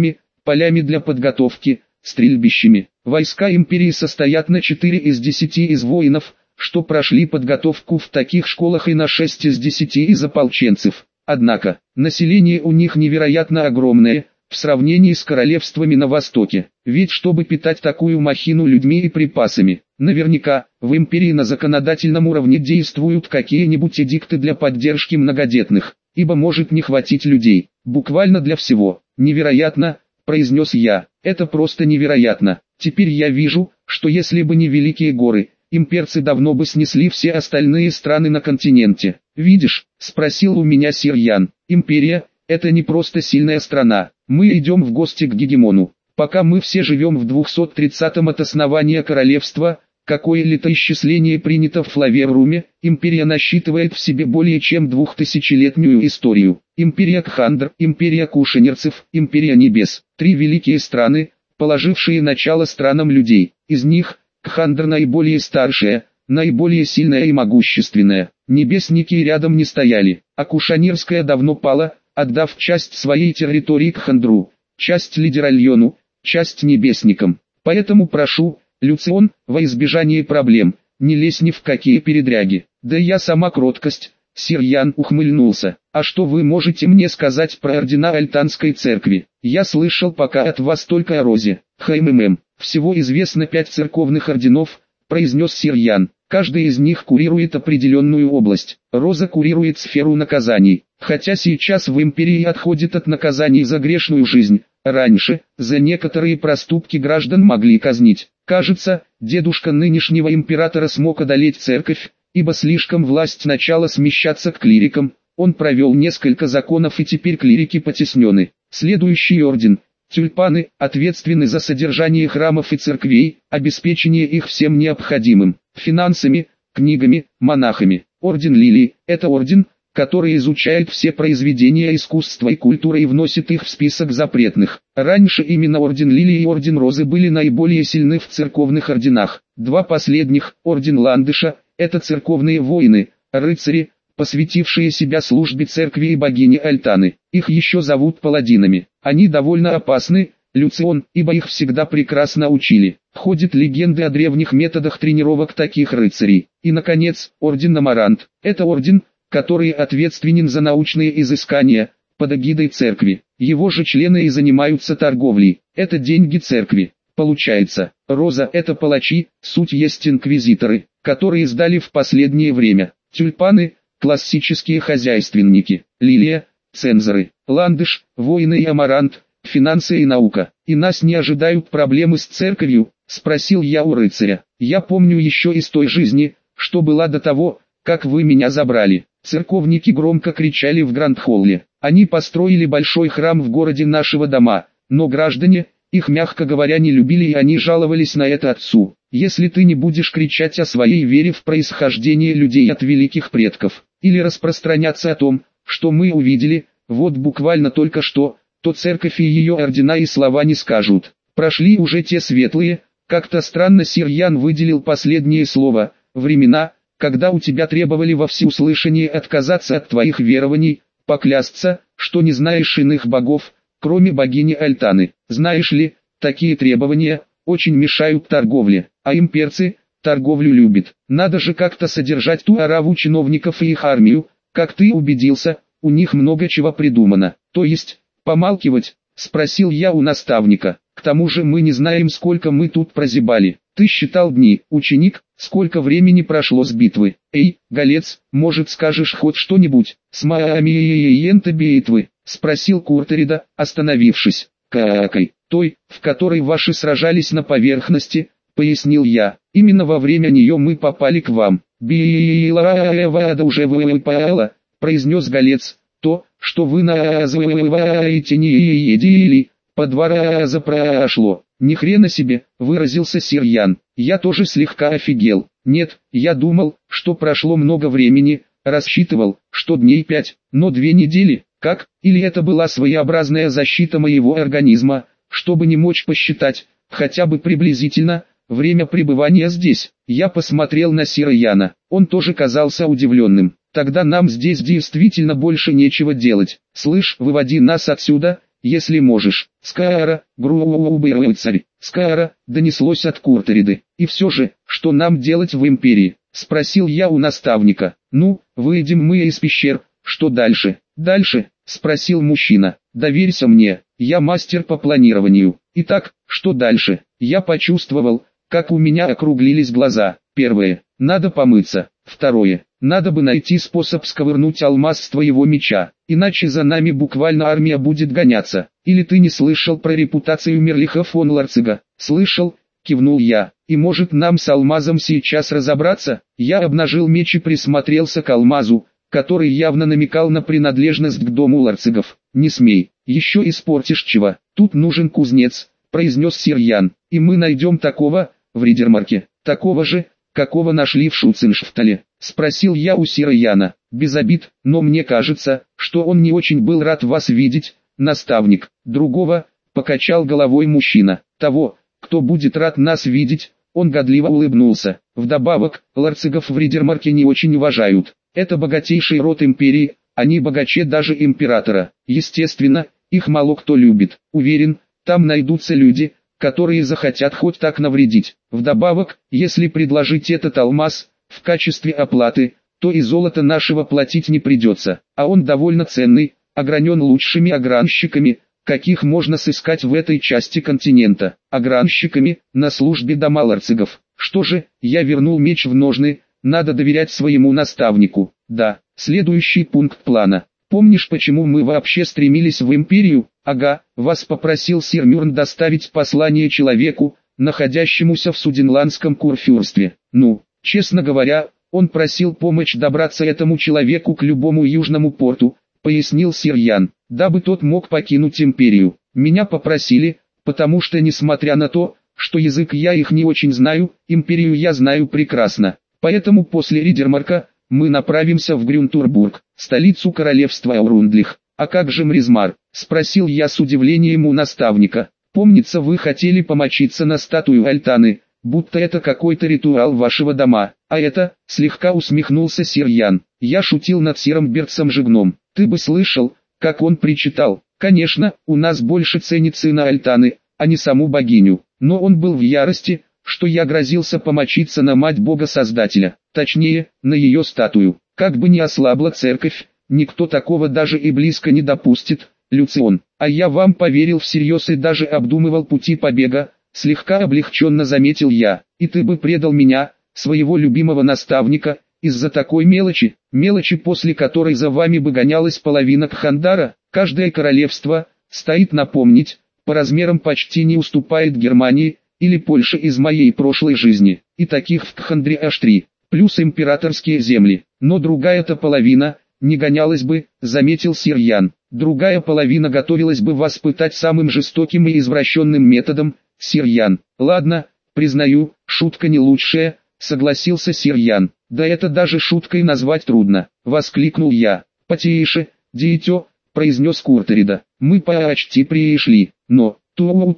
полями для подготовки, стрельбищами. Войска империи состоят на четыре из десяти из воинов, что прошли подготовку в таких школах, и на шесть из десяти из ополченцев. Однако, население у них невероятно огромное, в сравнении с королевствами на востоке. Ведь чтобы питать такую махину людьми и припасами, наверняка, в империи на законодательном уровне действуют какие-нибудь эдикты для поддержки многодетных, ибо может не хватить людей, буквально для всего. Невероятно, произнес я, это просто невероятно. Теперь я вижу, что если бы не Великие горы, имперцы давно бы снесли все остальные страны на континенте. Видишь, спросил у меня сир Ян, империя – это не просто сильная страна. Мы идем в гости к гегемону. Пока мы все живем в двухсот тридцатом от основания королевства, какое летоисчисление принято в Флаверруме, империя насчитывает в себе более чем двухтысячелетнюю историю. Империя Кхандр, империя Кушанерцев, империя Небес. Три великие страны, положившие начало странам людей. Из них, Кхандр наиболее старшая, наиболее сильная и могущественная. Небесники рядом не стояли, а Кушанерская давно пала, отдав часть своей территории Кхандру, часть Лидеральону, часть Небесникам. Поэтому прошу, Люцион, во избежание проблем, не лезь ни в какие передряги. Да я сама кроткость. Сир Ян ухмыльнулся. А что вы можете мне сказать про ордена Альтанской церкви? Я слышал пока от вас только о Розе. ХММ. Всего известно пять церковных орденов, произнес сир Ян. Каждый из них курирует определенную область. Роза курирует сферу наказаний. Хотя сейчас в империи отходит от наказаний за грешную жизнь. Раньше, за некоторые проступки граждан могли казнить. Кажется, дедушка нынешнего императора смог одолеть церковь, ибо слишком власть начала смещаться к клирикам. Он провел несколько законов, и теперь клирики потеснены. Следующий орден – тюльпаны, ответственны за содержание храмов и церквей, обеспечение их всем необходимым, финансами, книгами, монахами. Орден лилии – это орден, который изучает все произведения искусства и культуры и вносит их в список запретных. Раньше именно орден Лилии и орден Розы были наиболее сильны в церковных орденах. Два последних, орден Ландыша, это церковные воины, рыцари, посвятившие себя службе церкви и богини Альтаны. Их еще зовут паладинами. Они довольно опасны, Люцион, ибо их всегда прекрасно учили. Ходят легенды о древних методах тренировок таких рыцарей. И наконец, орден Амарант. Это орден, который ответственен за научные изыскания, под эгидой церкви. Его же члены и занимаются торговлей. Это деньги церкви. Получается, Роза – это палачи, суть есть инквизиторы, которые сдали в последнее время. Тюльпаны – классические хозяйственники. Лилия – цензоры. Ландыш – воины и Амарант – финансы и наука. И нас не ожидают проблемы с церковью, спросил я у рыцаря. Я помню еще из той жизни, что была до того, как вы меня забрали. Церковники громко кричали в Гранд-холле. Они построили большой храм в городе нашего дома, но граждане, их мягко говоря не любили, и они жаловались на это отцу. Если ты не будешь кричать о своей вере в происхождение людей от великих предков, или распространяться о том, что мы увидели, вот буквально только что, то церковь и ее ордена и слова не скажут. Прошли уже те светлые, как-то странно сир Ян выделил последнее слово, времена, когда у тебя требовали во всеуслышание отказаться от твоих верований, поклясться, что не знаешь иных богов, кроме богини Альтаны. Знаешь ли, такие требования очень мешают торговле, а имперцы торговлю любят. Надо же как-то содержать ту ораву чиновников и их армию, как ты убедился, у них много чего придумано. То есть, помалкивать, спросил я у наставника. К тому же мы не знаем, сколько мы тут прозябали. Ты считал дни, ученик, сколько времени прошло с битвы. Эй, Голец, может скажешь хоть что-нибудь? С маамиента битвы, спросил Куртерида, остановившись. Какой? Той, в которой ваши сражались на поверхности, пояснил я. Именно во время нее мы попали к вам. Била уже выпала, произнес Голец. То, что вы называете не едили, по два раза прошло. Ни хрена себе, выразился сир Ян. Я тоже слегка офигел. Нет, я думал, что прошло много времени, рассчитывал, что дней пять, но две недели, как? Или это была своеобразная защита моего организма, чтобы не мочь посчитать, хотя бы приблизительно, время пребывания здесь. Я посмотрел на сира Яна, он тоже казался удивленным. Тогда нам здесь действительно больше нечего делать. Слышь, выводи нас отсюда, если можешь. Скара, грубый рыцарь, Скара, донеслось от Куртериды. И все же, что нам делать в империи? Спросил я у наставника. Ну, выйдем мы из пещер, что дальше? Дальше? Спросил мужчина. Доверься мне, я мастер по планированию. Итак, что дальше? Я почувствовал, как у меня округлились глаза. Первое, надо помыться. Второе, надо бы найти способ сковырнуть алмаз с твоего меча, иначе за нами буквально армия будет гоняться. Или ты не слышал про репутацию Мерлиха фон Ларцига? Слышал, кивнул я. И может нам с алмазом сейчас разобраться? Я обнажил меч и присмотрелся к алмазу, который явно намекал на принадлежность к дому Ларцигов. Не смей, еще испортишь чего. Тут нужен кузнец, произнес сир Ян, и мы найдем такого, в Ридермарке, такого же, какого нашли в Шуценшфтале. Спросил я у сира Яна. Без обид, но мне кажется, что он не очень был рад вас видеть, наставник. Другого, покачал головой мужчина. Того, кто будет рад нас видеть, он годливо улыбнулся. Вдобавок, Ларцигов в Ридермарке не очень уважают. Это богатейший род империи, они богаче даже императора. Естественно, их мало кто любит. Уверен, там найдутся люди, которые захотят хоть так навредить. Вдобавок, если предложить этот алмаз в качестве оплаты, то и золото нашего платить не придется, а он довольно ценный, огранен лучшими огранщиками, каких можно сыскать в этой части континента. Огранщиками, на службе дома Ларцигов. Что же, я вернул меч в ножны, надо доверять своему наставнику. Да, следующий пункт плана. Помнишь, почему мы вообще стремились в империю? Ага, вас попросил сир Мюрн доставить послание человеку, находящемуся в Суденландском курфюрстве. Ну, честно говоря, он просил помочь добраться этому человеку к любому южному порту, пояснил сир Ян, дабы тот мог покинуть империю. Меня попросили, потому что несмотря на то, что язык я их не очень знаю, империю я знаю прекрасно. Поэтому после Ридермарка мы направимся в Грюнтурбург, столицу королевства Аурундлих. А как же Мризмар? Спросил я с удивлением у наставника. Помнится, вы хотели помочиться на статую Альтаны, будто это какой-то ритуал вашего дома. А это, слегка усмехнулся сир Ян. Я шутил над сиром Бертсом Жигном. Ты бы слышал, как он причитал. Конечно, у нас больше ценит сына Альтаны, а не саму богиню. Но он был в ярости, что я грозился помочиться на мать бога-создателя, точнее, на ее статую. Как бы ни ослабла церковь, никто такого даже и близко не допустит, Люцион. А я вам поверил всерьез и даже обдумывал пути побега, слегка облегченно заметил я. И ты бы предал меня, своего любимого наставника, из-за такой мелочи, мелочи, после которой за вами бы гонялась половина Кхандара. Каждое королевство, стоит напомнить, по размерам почти не уступает Германии или Польше из моей прошлой жизни, и таких в Кхандре аж три, плюс императорские земли. Но другая-то половина не гонялась бы, заметил сир Ян. Другая половина готовилась бы вас пытать самым жестоким и извращенным методом, сир Ян. Ладно, признаю, шутка не лучшая, согласился сир Ян. Да это даже шуткой назвать трудно, воскликнул я. Потише, дитё, произнес Куртерида. Мы почти пришли, но... Тут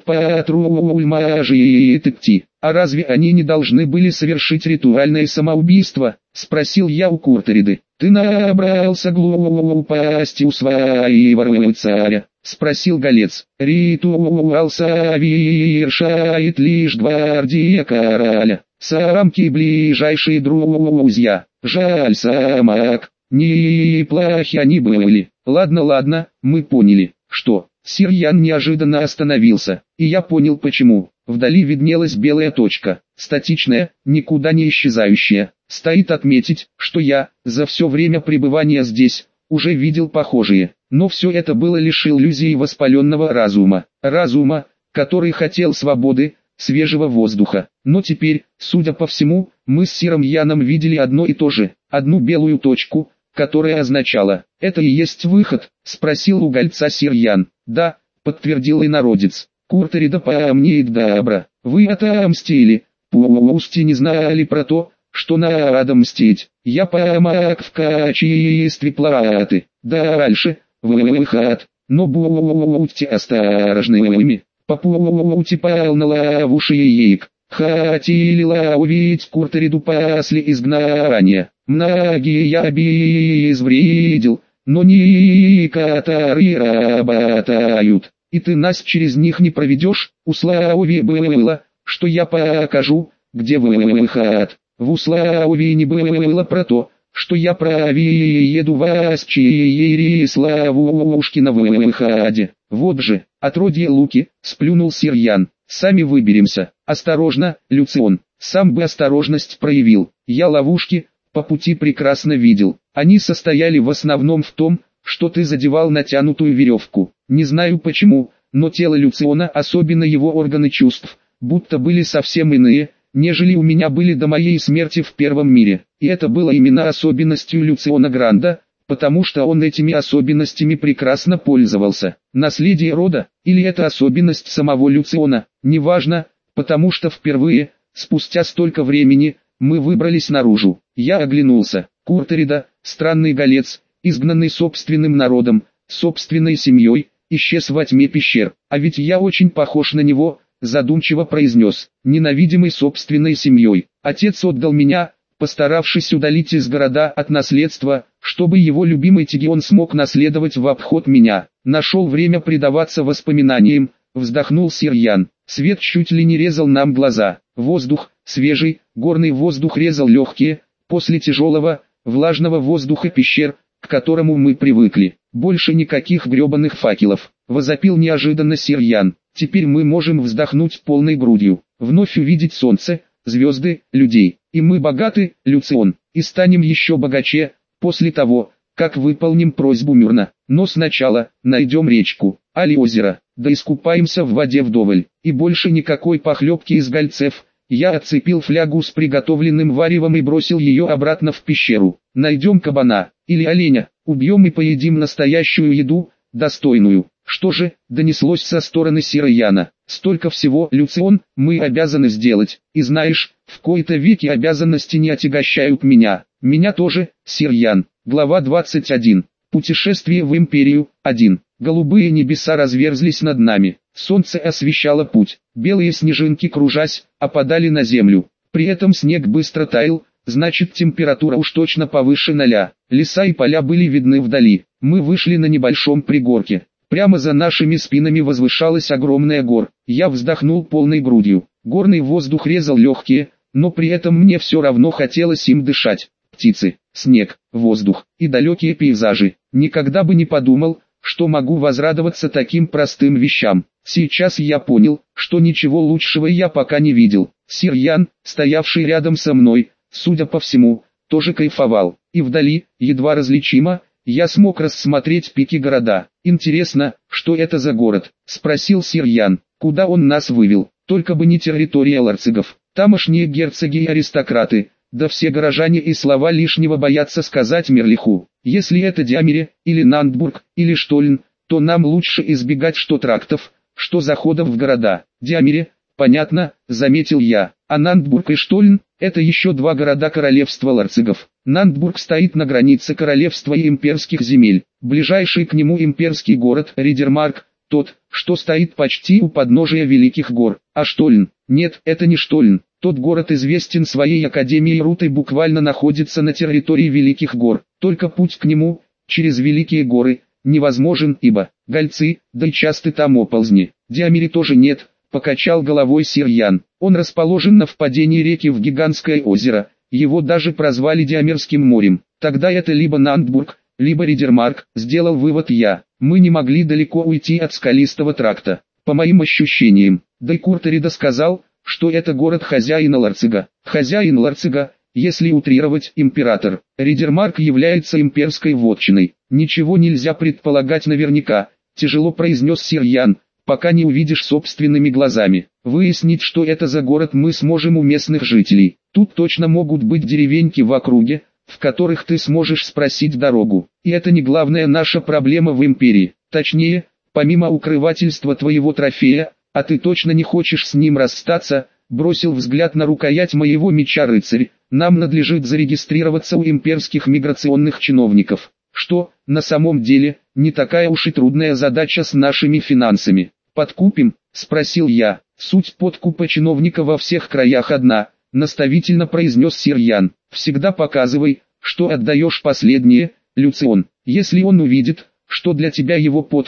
идти. А разве они не должны были совершить ритуальное самоубийство? Спросил я у Куртериды. Ты набрался глупости у своего царя? Спросил Голец. Ритуал совершает лишь гвардия короля. Самки ближайшие друзья. Жаль самок. Неплохи они были. Ладно, ладно, мы поняли, что... Сир Ян неожиданно остановился, и я понял почему. Вдали виднелась белая точка, статичная, никуда не исчезающая. Стоит отметить, что я, за все время пребывания здесь, уже видел похожие. Но все это было лишь иллюзией воспаленного разума. Разума, который хотел свободы, свежего воздуха. Но теперь, судя по всему, мы с сиром Яном видели одно и то же, одну белую точку, которая означала «это и есть выход», спросил у Гольца сир Ян. «Да», подтвердил инородец. Куртерида помнит добро. Вы отомстили. Пусть и не знали про то, что надо мстить. Я помог в качестве платы. Дальше, выход. Но будьте осторожными. По пути полно ловушек. Хотели ловить Куртериду после изгнания. Многие я обезвредил, но некоторые работают. и ты нас через них не проведешь, условие было, что я покажу, где выход. В условии не было про то, что я проеду вас через ловушки на выходе. Вот же, отродье Луки, сплюнул Сирьян, сами выберемся. Осторожно, Люцион, сам бы осторожность проявил. Я ловушки по пути прекрасно видел. Они состояли в основном в том, что ты задевал натянутую веревку. Не знаю почему, но тело Люциона, особенно его органы чувств, будто были совсем иные, нежели у меня были до моей смерти в первом мире. И это было именно особенностью Люциона Гранда, потому что он этими особенностями прекрасно пользовался. Наследие рода, или это особенность самого Люциона, неважно, потому что впервые, спустя столько времени, мы выбрались наружу. Я оглянулся. Куртерида, странный голец, изгнанный собственным народом, собственной семьей, исчез во тьме пещер. А ведь я очень похож на него, задумчиво произнес, ненавидимый собственной семьей. Отец отдал меня, постаравшись удалить из города от наследства, чтобы его любимый Тигион смог наследовать в обход меня. Нашел время предаваться воспоминаниям, вздохнул Сирьян. Свет чуть ли не резал нам глаза. Воздух, свежий, горный воздух резал легкие, после тяжелого, влажного воздуха пещер, к которому мы привыкли. Больше никаких гребаных факелов, возопил неожиданно Сирьян. Теперь мы можем вздохнуть полной грудью, вновь увидеть солнце, звезды, людей. И мы богаты, Люцион, и станем еще богаче, после того, как выполним просьбу Мюрна. Но сначала, найдем речку, али озеро, да искупаемся в воде вдоволь. И больше никакой похлебки из гольцев. Я отцепил флягу с приготовленным варевом и бросил ее обратно в пещеру. Найдем кабана, или оленя, убьем и поедим настоящую еду, достойную. Что же, донеслось со стороны Сирьяна. Столько всего, Люцион, мы обязаны сделать. И знаешь, в кои-то веки обязанности не отягощают меня. Меня тоже, Сирьян. Глава двадцать один. Путешествие в Империю. один. Голубые небеса разверзлись над нами. Солнце освещало путь. Белые снежинки, кружась, опадали на землю. При этом снег быстро таял, значит температура уж точно повыше ноля. Леса и поля были видны вдали. Мы вышли на небольшом пригорке. Прямо за нашими спинами возвышалась огромная гора. Я вздохнул полной грудью. Горный воздух резал легкие, но при этом мне все равно хотелось им дышать. Птицы, снег, воздух и далекие пейзажи. Никогда бы не подумал, что могу возрадоваться таким простым вещам. Сейчас я понял, что ничего лучшего я пока не видел. Сирьян, стоявший рядом со мной, судя по всему, тоже кайфовал. И вдали, едва различимо, я смог рассмотреть пики города. «Интересно, что это за город?» – спросил Сирьян. «Куда он нас вывел? Только бы не территория ларцигов. Тамошние герцоги и аристократы, да все горожане и слова лишнего боятся сказать Мерлиху. Если это Диамире, или Нандбург, или Штольн, то нам лучше избегать что трактов, что заходов в города. Диамире, понятно, заметил я. А Нандбург и Штольн – это еще два города королевства ларцигов. Нандбург стоит на границе королевства и имперских земель. Ближайший к нему имперский город Ридермарк, тот, что стоит почти у подножия Великих гор. А Штольн? Нет, это не Штольн. Тот город известен своей академией Рутой, буквально находится на территории Великих гор. Только путь к нему, через Великие горы, невозможен, ибо гольцы, да и часто там оползни. Диамире тоже нет, покачал головой Сирьян. Он расположен на впадении реки в гигантское озеро, его даже прозвали Диамирским морем. Тогда это либо Нандбург, либо Ридермарк, сделал вывод я. Мы не могли далеко уйти от скалистого тракта. По моим ощущениям, да и Куртерида сказал, что это город хозяина Ларцига. Хозяин Ларцига, если утрировать, император. Ридермарк является имперской вотчиной. Ничего нельзя предполагать наверняка, тяжело произнес Сирьян, пока не увидишь собственными глазами. Выяснить, что это за город, мы сможем у местных жителей. Тут точно могут быть деревеньки в округе, в которых ты сможешь спросить дорогу. И это не главная наша проблема в империи. Точнее, помимо укрывательства твоего трофея, а ты точно не хочешь с ним расстаться, бросил взгляд на рукоять моего меча рыцарь, нам надлежит зарегистрироваться у имперских миграционных чиновников. Что, на самом деле, не такая уж и трудная задача с нашими финансами. «Подкупим?» – спросил я. «Суть подкупа чиновника во всех краях одна», – наставительно произнес Сирьян. «Всегда показывай, что отдаешь последнее, Люцион. Если он увидит, что для тебя его подкуп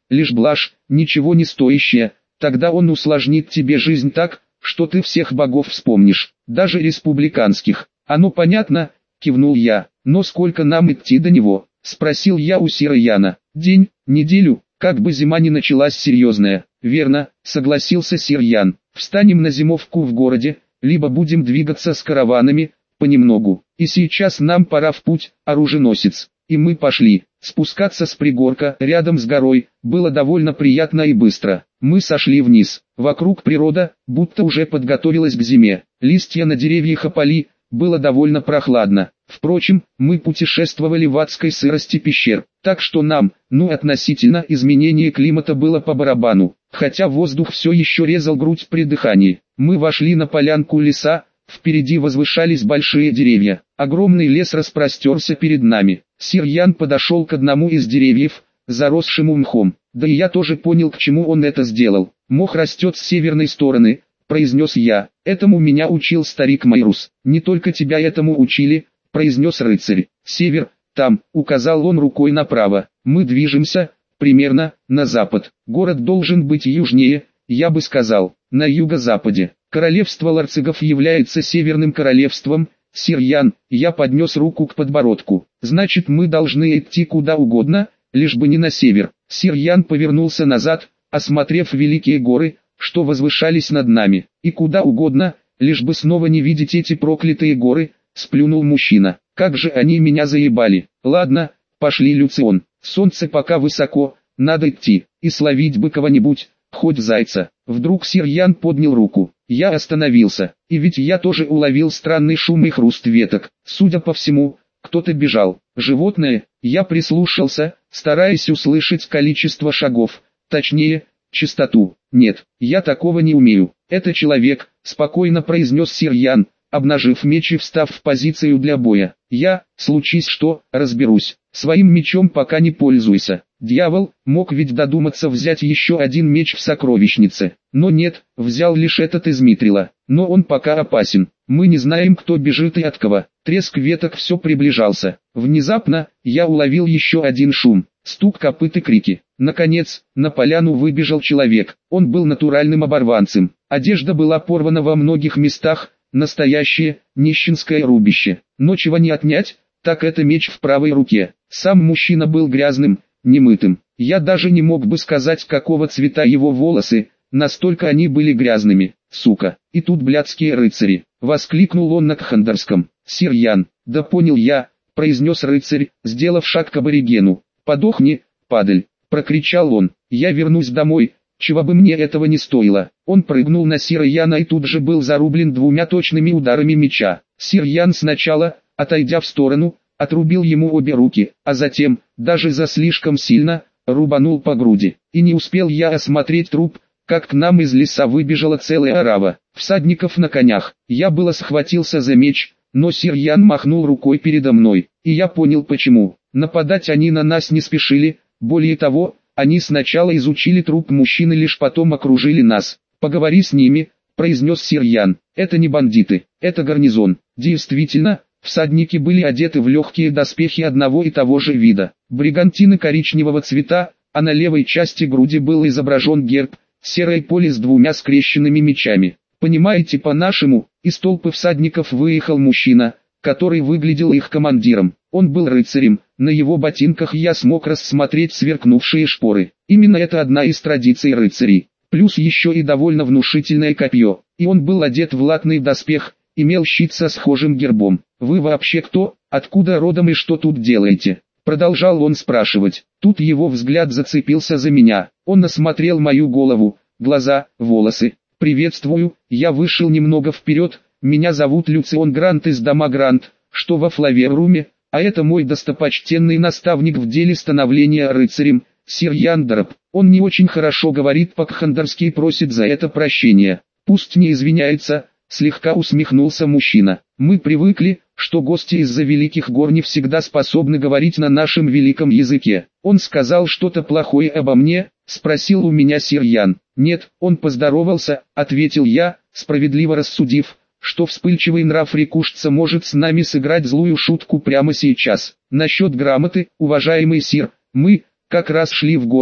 лишь блажь, ничего не стоящая, тогда он усложнит тебе жизнь так, что ты всех богов вспомнишь, даже республиканских. Оно понятно, кивнул я, но сколько нам идти до него, спросил я у Сираяна. День, неделю, как бы зима не началась серьезная. Верно, согласился Сираян, встанем на зимовку в городе, либо будем двигаться с караванами, понемногу. И сейчас нам пора в путь, оруженосец. И мы пошли. Спускаться с пригорка, рядом с горой, было довольно приятно и быстро. Мы сошли вниз. Вокруг природа, будто уже подготовилась к зиме. Листья на деревьях опали, было довольно прохладно. Впрочем, мы путешествовали в адской сырости пещер, так что нам, ну относительно изменения климата было по барабану. Хотя воздух все еще резал грудь при дыхании. Мы вошли на полянку леса, впереди возвышались большие деревья. Огромный лес распростерся перед нами. Сираян подошел к одному из деревьев, заросшему мхом. Да и я тоже понял, к чему он это сделал. Мох растет с северной стороны, произнес я. Этому меня учил старик Майрус. Не только тебя этому учили, произнес рыцарь. Север, там, указал он рукой направо. Мы движемся, примерно, на запад. Город должен быть южнее, я бы сказал, на юго-западе. Королевство ларцигов является северным королевством. Сираян, я поднес руку к подбородку. Значит, мы должны идти куда угодно, лишь бы не на север. Сираян повернулся назад, осмотрев великие горы, что возвышались над нами. И куда угодно, лишь бы снова не видеть эти проклятые горы, сплюнул мужчина. Как же они меня заебали. Ладно, пошли, Люцион. Солнце пока высоко, надо идти, и словить бы кого-нибудь, хоть зайца. Вдруг Сираян поднял руку. Я остановился, и ведь я тоже уловил странный шум и хруст веток. Судя по всему, кто-то бежал. Животное, я прислушался, стараясь услышать количество шагов, точнее, частоту. Нет, я такого не умею. Это человек, спокойно произнес Сираян, обнажив меч и встав в позицию для боя. Я, случись что, разберусь. Своим мечом пока не пользуйся. Дьявол, мог ведь додуматься взять еще один меч в сокровищнице. Но нет, взял лишь этот из митрила. Но он пока опасен. Мы не знаем, кто бежит и от кого. Треск веток все приближался. Внезапно, я уловил еще один шум. Стук копыт и крики. Наконец, на поляну выбежал человек. Он был натуральным оборванцем. Одежда была порвана во многих местах. Настоящее, нищенское рубище. Но чего не отнять, так это меч в правой руке. Сам мужчина был грязным, немытым. Я даже не мог бы сказать, какого цвета его волосы, настолько они были грязными. Сука, и тут блядские рыцари. Воскликнул он на кхандарском. Сираян, да понял я, произнес рыцарь, сделав шаг к аборигену. Подохни, падаль, прокричал он. Я вернусь домой, чего бы мне этого не стоило. Он прыгнул на Сираяна и тут же был зарублен двумя точными ударами меча. Сираян сначала, отойдя в сторону, отрубил ему обе руки, а затем, даже за слишком сильно, рубанул по груди. И не успел я осмотреть труп, как к нам из леса выбежала целая орава всадников на конях. Я было схватился за меч, но Сираян махнул рукой передо мной, и я понял почему. Нападать они на нас не спешили, более того, они сначала изучили труп мужчины, лишь потом окружили нас. «Поговори с ними», — произнес Сираян. «Это не бандиты, это гарнизон». Действительно, всадники были одеты в легкие доспехи одного и того же вида. Бригантины коричневого цвета, а на левой части груди был изображен герб, серое поле с двумя скрещенными мечами. Понимаете, по-нашему, из толпы всадников выехал мужчина, который выглядел их командиром. Он был рыцарем, на его ботинках я смог рассмотреть сверкнувшие шпоры. Именно это одна из традиций рыцарей. Плюс еще и довольно внушительное копье. И он был одет в латный доспех, имел щит со схожим гербом. «Вы вообще кто, откуда родом и что тут делаете?» Продолжал он спрашивать. Тут его взгляд зацепился за меня. Он осмотрел мою голову, глаза, волосы. «Приветствую, я вышел немного вперед, меня зовут Люцион Грант из дома Грант, что во Флаверуме, а это мой достопочтенный наставник в деле становления рыцарем, Сираян Дараб. Он не очень хорошо говорит по-кхандарски и просит за это прощения. Пусть не извиняется», слегка усмехнулся мужчина. «Мы привыкли, что гости из-за великих гор не всегда способны говорить на нашем великом языке. Он сказал что-то плохое обо мне?» — спросил у меня Сираян. «Нет, он поздоровался», — ответил я, справедливо рассудив, что вспыльчивый нрав рекушца может с нами сыграть злую шутку прямо сейчас. «Насчет грамоты, уважаемый сир, мы, как раз шли в город,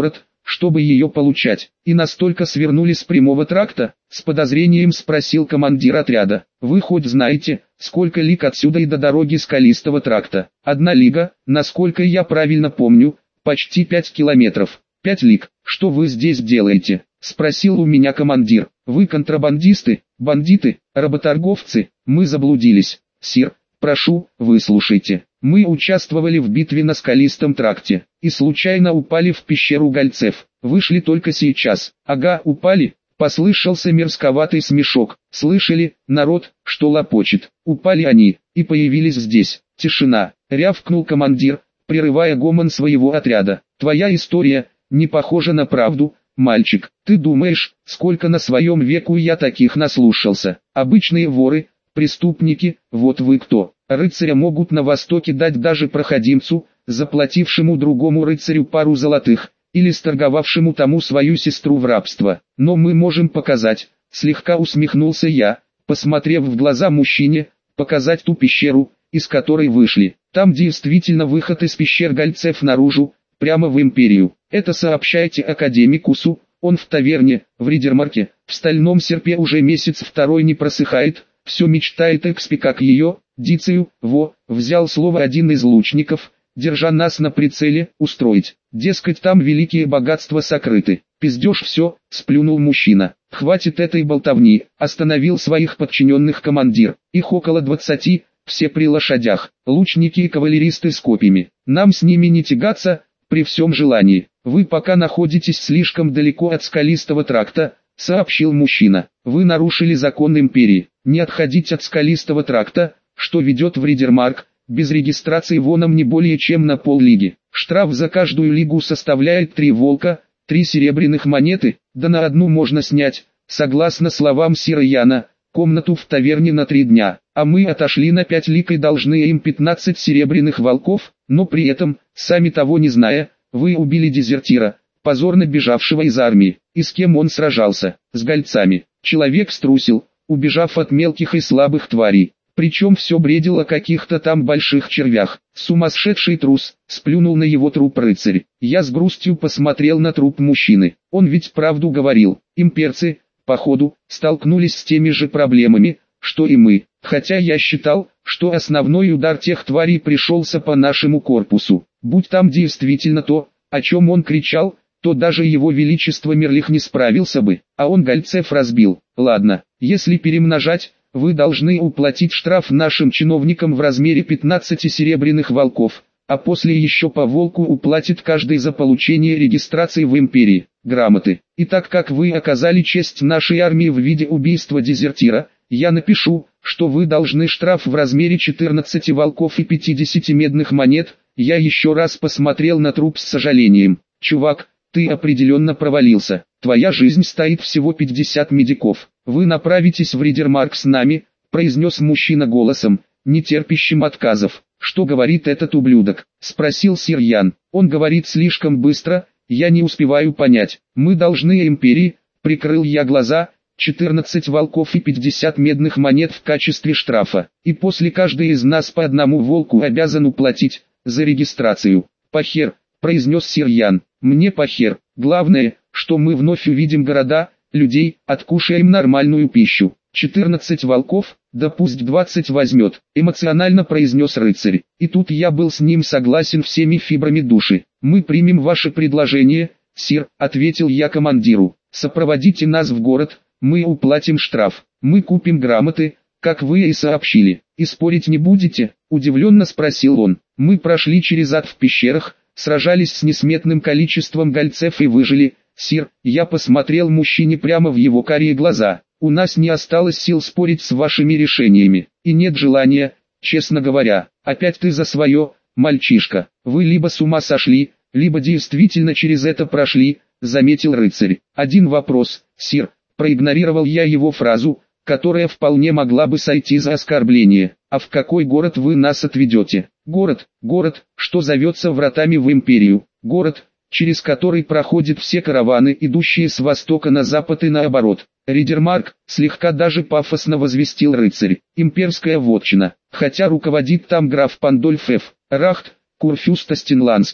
чтобы ее получать, и настолько свернули с прямого тракта? С подозрением спросил командир отряда. Вы хоть знаете, сколько лиг отсюда и до дороги скалистого тракта? Одна лига, насколько я правильно помню, почти пять километров. Пять лиг. Что вы здесь делаете? Спросил у меня командир. Вы контрабандисты, бандиты, работорговцы? Мы заблудились. Сир, прошу, выслушайте. Мы участвовали в битве на скалистом тракте, и случайно упали в пещеру гольцев. Вышли только сейчас. Ага, упали. Послышался мерзковатый смешок. Слышали, народ, что лопочет? Упали они, и появились здесь. Тишина. Рявкнул командир, прерывая гомон своего отряда. Твоя история не похожа на правду, мальчик. Ты думаешь, сколько на своем веку я таких наслушался? Обычные воры, преступники, вот вы кто? Рыцаря могут на востоке дать даже проходимцу, заплатившему другому рыцарю пару золотых, или сторговавшему тому свою сестру в рабство. Но мы можем показать, слегка усмехнулся я, посмотрев в глаза мужчине, показать ту пещеру, из которой вышли. Там действительно выход из пещер гольцев наружу, прямо в империю. Это сообщайте академикусу, он в таверне, в Ридермарке, в стальном серпе уже месяц второй не просыхает, все мечтает Экспи как ее, Дицию, во, взял слово один из лучников, держа нас на прицеле, устроить. Дескать, там великие богатства сокрыты. Пиздешь все, сплюнул мужчина. Хватит этой болтовни, остановил своих подчиненных командир. Их около двадцати, все при лошадях, лучники и кавалеристы с копьями. Нам с ними не тягаться, при всем желании. Вы пока находитесь слишком далеко от скалистого тракта, сообщил мужчина. Вы нарушили закон империи. Не отходить от скалистого тракта, что ведет в Ридермарк, без регистрации воном не более чем на поллиги. Штраф за каждую лигу составляет три волка, три серебряных монеты, да на одну можно снять, согласно словам Сира Яна, комнату в таверне на три дня. А мы отошли на пять лиг и должны им пятнадцать серебряных волков, но при этом, сами того не зная, вы убили дезертира, позорно бежавшего из армии. И с кем он сражался? С гольцами. Человек струсил, убежав от мелких и слабых тварей. Причем все бредил о каких-то там больших червях. Сумасшедший трус, сплюнул на его труп рыцарь. Я с грустью посмотрел на труп мужчины. Он ведь правду говорил. Имперцы, походу, столкнулись с теми же проблемами, что и мы. Хотя я считал, что основной удар тех тварей пришелся по нашему корпусу. Будь там действительно то, о чем он кричал, то даже его величество Мерлих не справился бы, а он гольцев разбил. Ладно, если перемножать, вы должны уплатить штраф нашим чиновникам в размере пятнадцати серебряных волков, а после еще по волку уплатит каждый за получение регистрации в империи, грамоты. И так как вы оказали честь нашей армии в виде убийства дезертира, я напишу, что вы должны штраф в размере четырнадцати волков и пятидесяти медных монет. Я еще раз посмотрел на труп с сожалением. Чувак, ты определенно провалился. Твоя жизнь стоит всего пятьдесят медиков. Вы направитесь в Ридермарк с нами, произнес мужчина голосом, не терпящим отказов. Что говорит этот ублюдок? Спросил Сир Ян. Он говорит слишком быстро, я не успеваю понять. Мы должны империи, прикрыл я глаза, четырнадцать волков и пятьдесят медных монет в качестве штрафа. И после каждый из нас по одному волку обязан уплатить за регистрацию. Похер, произнес Сир Ян. Мне похер. Главное, что мы вновь увидим города, людей, откушаем нормальную пищу. четырнадцать волков, да пусть двадцать возьмет, эмоционально произнес рыцарь. И тут я был с ним согласен всеми фибрами души. Мы примем ваше предложение, сир, ответил я командиру. Сопроводите нас в город, мы уплатим штраф. Мы купим грамоты, как вы и сообщили. И спорить не будете? Удивленно спросил он. Мы прошли через ад в пещерах, сражались с несметным количеством гольцев и выжили. Сир, я посмотрел мужчине прямо в его карие глаза. У нас не осталось сил спорить с вашими решениями. И нет желания, честно говоря. Опять ты за свое, мальчишка. Вы либо с ума сошли, либо действительно через это прошли, заметил рыцарь. Один вопрос, сир. Проигнорировал я его фразу, которая вполне могла бы сойти за оскорбление. А в какой город вы нас отведете? Город, город, что зовется вратами в империю. Город, через который проходят все караваны, идущие с востока на запад и наоборот. Ридермарк, слегка даже пафосно возвестил рыцарь. Имперская вотчина, хотя руководит там граф Пандольф Ф. Рахт, Курфюст Астинландский.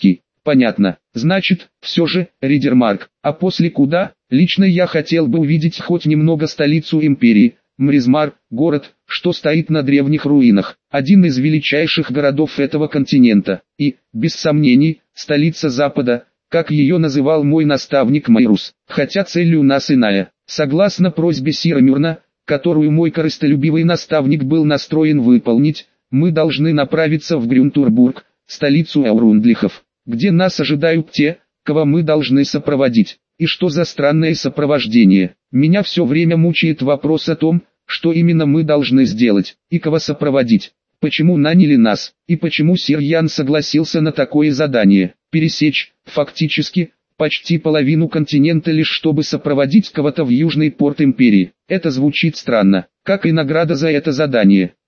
понятно. Значит, все же, Ридермарк. А после куда? Лично я хотел бы увидеть хоть немного столицу империи. Мризмар, город, что стоит на древних руинах, один из величайших городов этого континента, и, без сомнений, столица Запада, как ее называл мой наставник Майрус. Хотя цель у нас иная. Согласно просьбе Сира Мюрна, которую мой корыстолюбивый наставник был настроен выполнить, мы должны направиться в Грюнтурбург, столицу Аурундлихов, где нас ожидают те, кого мы должны сопроводить. И что за странное сопровождение? Меня все время мучает вопрос о том, что именно мы должны сделать, и кого сопроводить. Почему наняли нас, и почему сир Ян согласился на такое задание? Пересечь, фактически, почти половину континента лишь чтобы сопроводить кого-то в южный порт империи. Это звучит странно, как и награда за это задание.